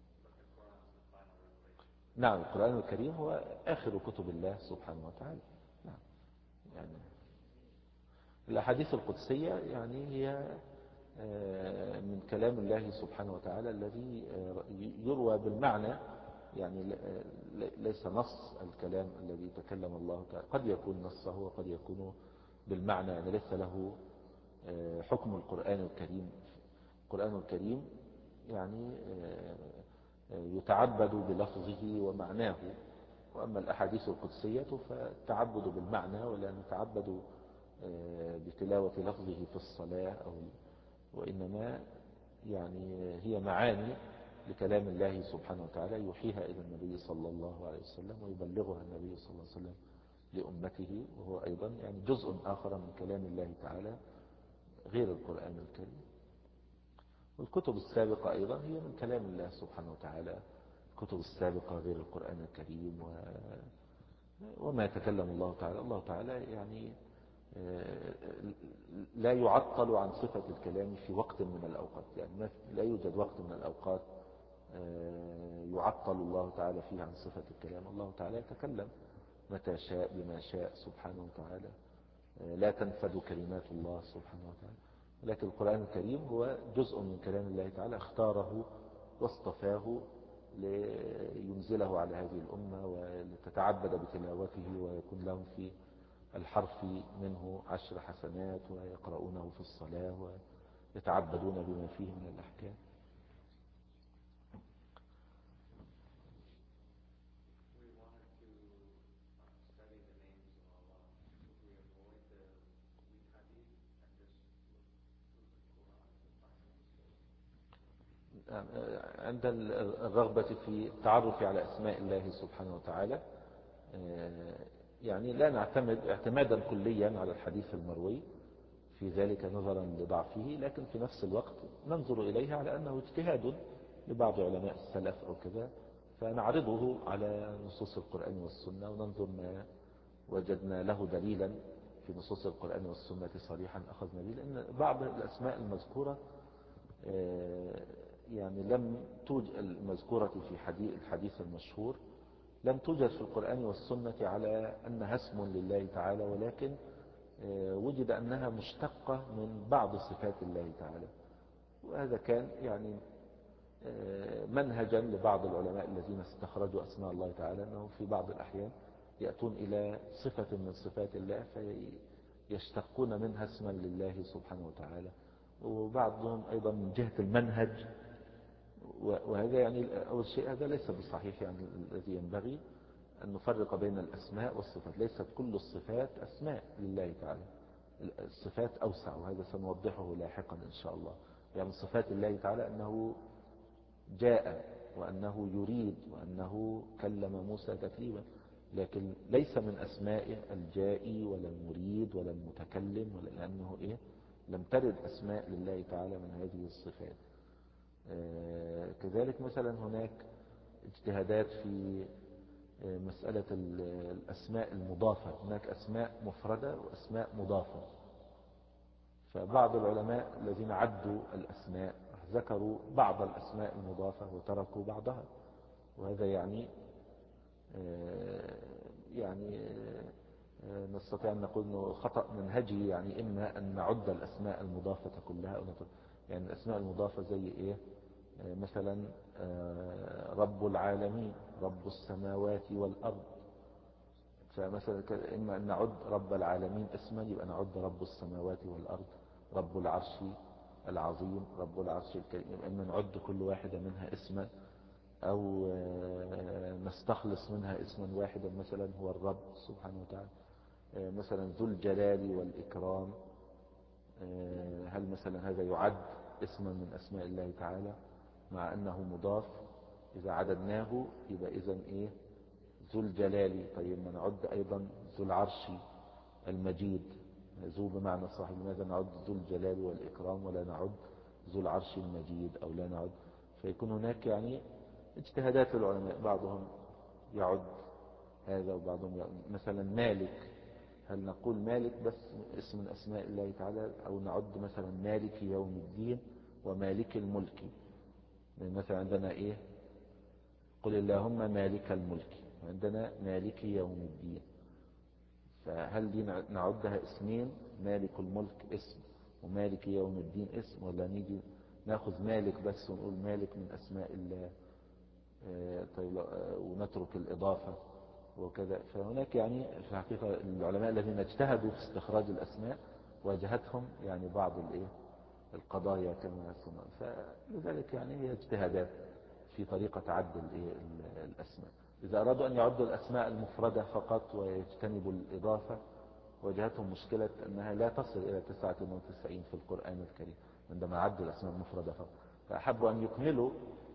نعم القرآن الكريم هو آخر كتب الله سبحانه وتعالى. نعم يعني الأحاديث القدسية يعني هي من كلام الله سبحانه وتعالى الذي يروى بالمعنى، يعني ليس نص الكلام الذي تكلم الله تعالى، قد يكون نصه وقد يكون بالمعنى، يعني ليس له حكم القرآن الكريم. القرآن الكريم يعني يتعبد بلفظه ومعناه، وأما الأحاديث القدسية فالتعبد بالمعنى، ولا نتعبد بتلاوة لفظه في الصلاة أو وإنما يعني هي معاني لكلام الله سبحانه وتعالى يوحيها إلى النبي صلى الله عليه وسلم ويبلغها النبي صلى الله عليه وسلم لأمته، وهو أيضا يعني جزء آخر من كلام الله تعالى غير القرآن الكريم. والكتب السابقة أيضا هي من كلام الله سبحانه وتعالى، الكتب السابقة غير القرآن الكريم. و... وما يتكلم الله تعالى الله تعالى يعني لا يعطل عن صفة الكلام في وقت من الأوقات، يعني لا يوجد وقت من الأوقات يعطل الله تعالى فيه عن صفة الكلام. الله تعالى يتكلم متى شاء بما شاء سبحانه وتعالى، لا تنفذ كلمات الله سبحانه وتعالى. لكن القرآن الكريم هو جزء من كلام الله تعالى اختاره واصطفاه لينزله على هذه الأمة ولتتعبد بتلاوته، ويكون لهم في الحرف منه عشر حسنات، ويقرؤونه في الصلاة ويتعبدون بما فيه من الأحكام. عند الرغبة في التعرف على أسماء الله سبحانه وتعالى يعني لا نعتمد اعتمادا كليا على الحديث المروي في ذلك نظرا لضعفه، لكن في نفس الوقت ننظر إليه على أنه اجتهاد لبعض علماء السلف أو كذا، فنعرضه على نصوص القرآن والسنة وننظر ما وجدنا له دليلا في نصوص القرآن والسنة صريحا أخذنا به. لأن بعض الأسماء المذكورة يعني لم توجد المذكورة في حديث الحديث المشهور لم توجد في القرآن والسنة على أنها اسم لله تعالى، ولكن وجد أنها مشتقة من بعض صفات الله تعالى. وهذا كان يعني منهجا لبعض العلماء الذين استخرجوا أسماء الله تعالى، أنه في بعض الأحيان يأتون إلى صفة من صفات الله فيشتقون منها اسما لله سبحانه وتعالى. وبعضهم أيضا من جهة المنهج، وهذا يعني أول شيء هذا ليس بالصحيح، يعني الذي ينبغي أن نفرق بين الأسماء والصفات. ليست كل الصفات أسماء لله تعالى، الصفات أوسع، وهذا سنوضحه لاحقا إن شاء الله. يعني صفات الله تعالى أنه جاء، وأنه يريد، وأنه كلم موسى تكليما، لكن ليس من أسمائه الجائي ولا المريد ولا المتكلم، ولا لأنه إيه لم ترد أسماء لله تعالى من هذه الصفات. آه كذلك مثلا هناك اجتهادات في مسألة الأسماء المضافة. هناك أسماء مفردة وأسماء مضافة، فبعض العلماء الذين عدوا الأسماء ذكروا بعض الأسماء المضافة وتركوا بعضها، وهذا يعني يعني نستطيع أن نقول أنه خطأ منهجي. يعني إما أن نعد الأسماء المضافة كلها أو نطلق. يعني الأسماء المضافة زي إيه؟ مثلا رب العالمين، رب السماوات والأرض. فمثلا إما أن نعد رب العالمين اسما، يبقى نعد رب السماوات والأرض، رب العرش العظيم، رب العرش الكريم. إما نعد كل واحدة منها اسما، أو نستخلص منها اسما واحدا مثلا هو الرب سبحانه وتعالى. مثلا ذو الجلال والإكرام، هل مثلا هذا يعد اسما من أسماء الله تعالى مع أنه مضاف؟ إذا عددناه يبقى إذن إيه؟ ذو الجلال. طيب ما نعد أيضا ذو العرش المجيد، ذو بمعنى صاحب، لماذا نعد ذو الجلال والإكرام ولا نعد ذو العرش المجيد، أو لا نعد؟ فيكون هناك يعني اجتهادات العلماء، بعضهم يعد هذا وبعضهم يعد. مثلا مالك، هل نقول مالك بس اسم من أسماء الله تعالى، أو نعد مثلا مالك يوم الدين ومالك الملك؟ مثلا عندنا إيه؟ قل اللهم مالك الملك، وعندنا مالك يوم الدين. فهل دي نعدها اسمين، مالك الملك اسم ومالك يوم الدين اسم، ولا نيجي ناخذ مالك بس ونقول مالك من أسماء الله طيب ونترك الإضافة وكذا؟ فهناك يعني في الحقيقة العلماء الذين اجتهدوا في استخراج الأسماء واجهتهم يعني بعض الايه القضايا كما سمع. فلذلك يعني هي اجتهادات في طريقة عد الايه الأسماء. إذا أرادوا أن يعدوا الأسماء المفردة فقط ويجتنبوا الإضافة واجهتهم مشكلة أنها لا تصل إلى تسعة وتسعين في القرآن الكريم عندما عدوا الأسماء المفردة فقط. فأحبوا أن يكملوا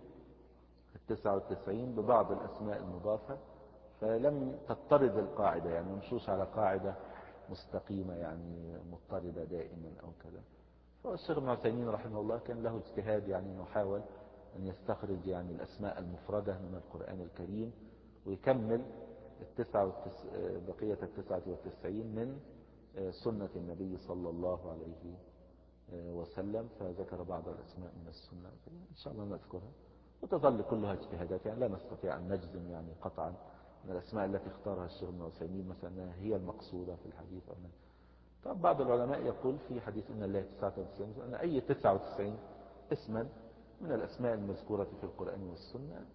التسعة والتسعين ببعض الأسماء المضافة، فلم تضطرد القاعدة، يعني ممشوش على قاعدة مستقيمة يعني مضطردة دائما أو كذا. فالشيخ ابن عثيمين رحمه الله كان له اجتهاد، يعني أنه حاول أن يستخرج يعني الأسماء المفردة من القرآن الكريم ويكمل التسعة والتس... بقية التسعة والتسعين من سنة النبي صلى الله عليه وسلم. فذكر بعض الأسماء من السنة إن شاء الله نذكرها، وتظل كلها اجتهادات. يعني لا نستطيع أن نجزم يعني قطعا من الأسماء التي اختارها الشيخ ابن عثيمين مثلا هي المقصودة في الحديث أو لا. طب بعض العلماء يقول في حديث إن الله تسعة وتسعين أن أي تسعة وتسعين اسما من الأسماء المذكورة في القرآن والسنة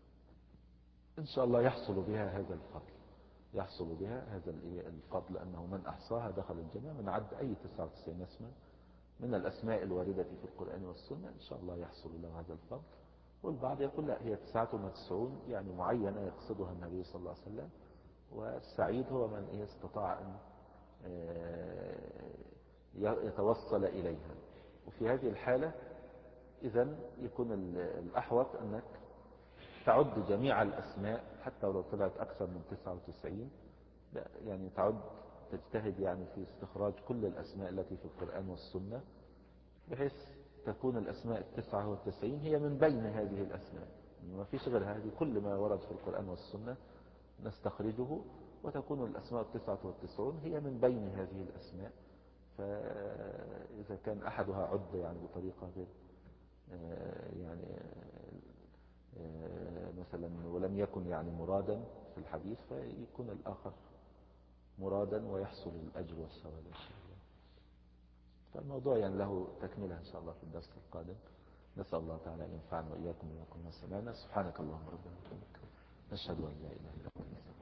إن شاء الله يحصل بها هذا الفضل، يحصل بها هذا الفضل أنه من أحصاها دخل الجنة. من عد أي تسعة وتسعين اسما من الأسماء الواردة في القرآن والسنة إن شاء الله يحصل له هذا الفضل. والبعض يقول لا، هي تسعة وتسعون يعني معينة يقصدها النبي صلى الله عليه وسلم، والسعيد هو من استطاع أن يتوصل إليها. وفي هذه الحالة إذن يكون الأحوط أنك تعد جميع الأسماء حتى لو طلعت أكثر من تسعة وتسعين، يعني تعد تجتهد يعني في استخراج كل الأسماء التي في القرآن والسنة، بحيث تكون الأسماء التسعة والتسعين هي من بين هذه الأسماء. ما فيش غير هذه، كل ما ورد في القرآن والسنة نستخرجه، وتكون الأسماء التسعة والتسعون هي من بين هذه الأسماء. فإذا كان أحدها عد يعني بطريقة غير يعني مثلا ولم يكن يعني مرادا في الحديث، فيكون الآخر مرادا ويحصل الأجر والثواب إن شاء الله. فالموضوع يعني له تكملة إن شاء الله في الدرس القادم. نسأل الله تعالى أن ينفعنا وإياكم ويكون سمعنا. سبحانك اللهم ربنا وبحمدك، نشهد أن لا إله إلا أنت.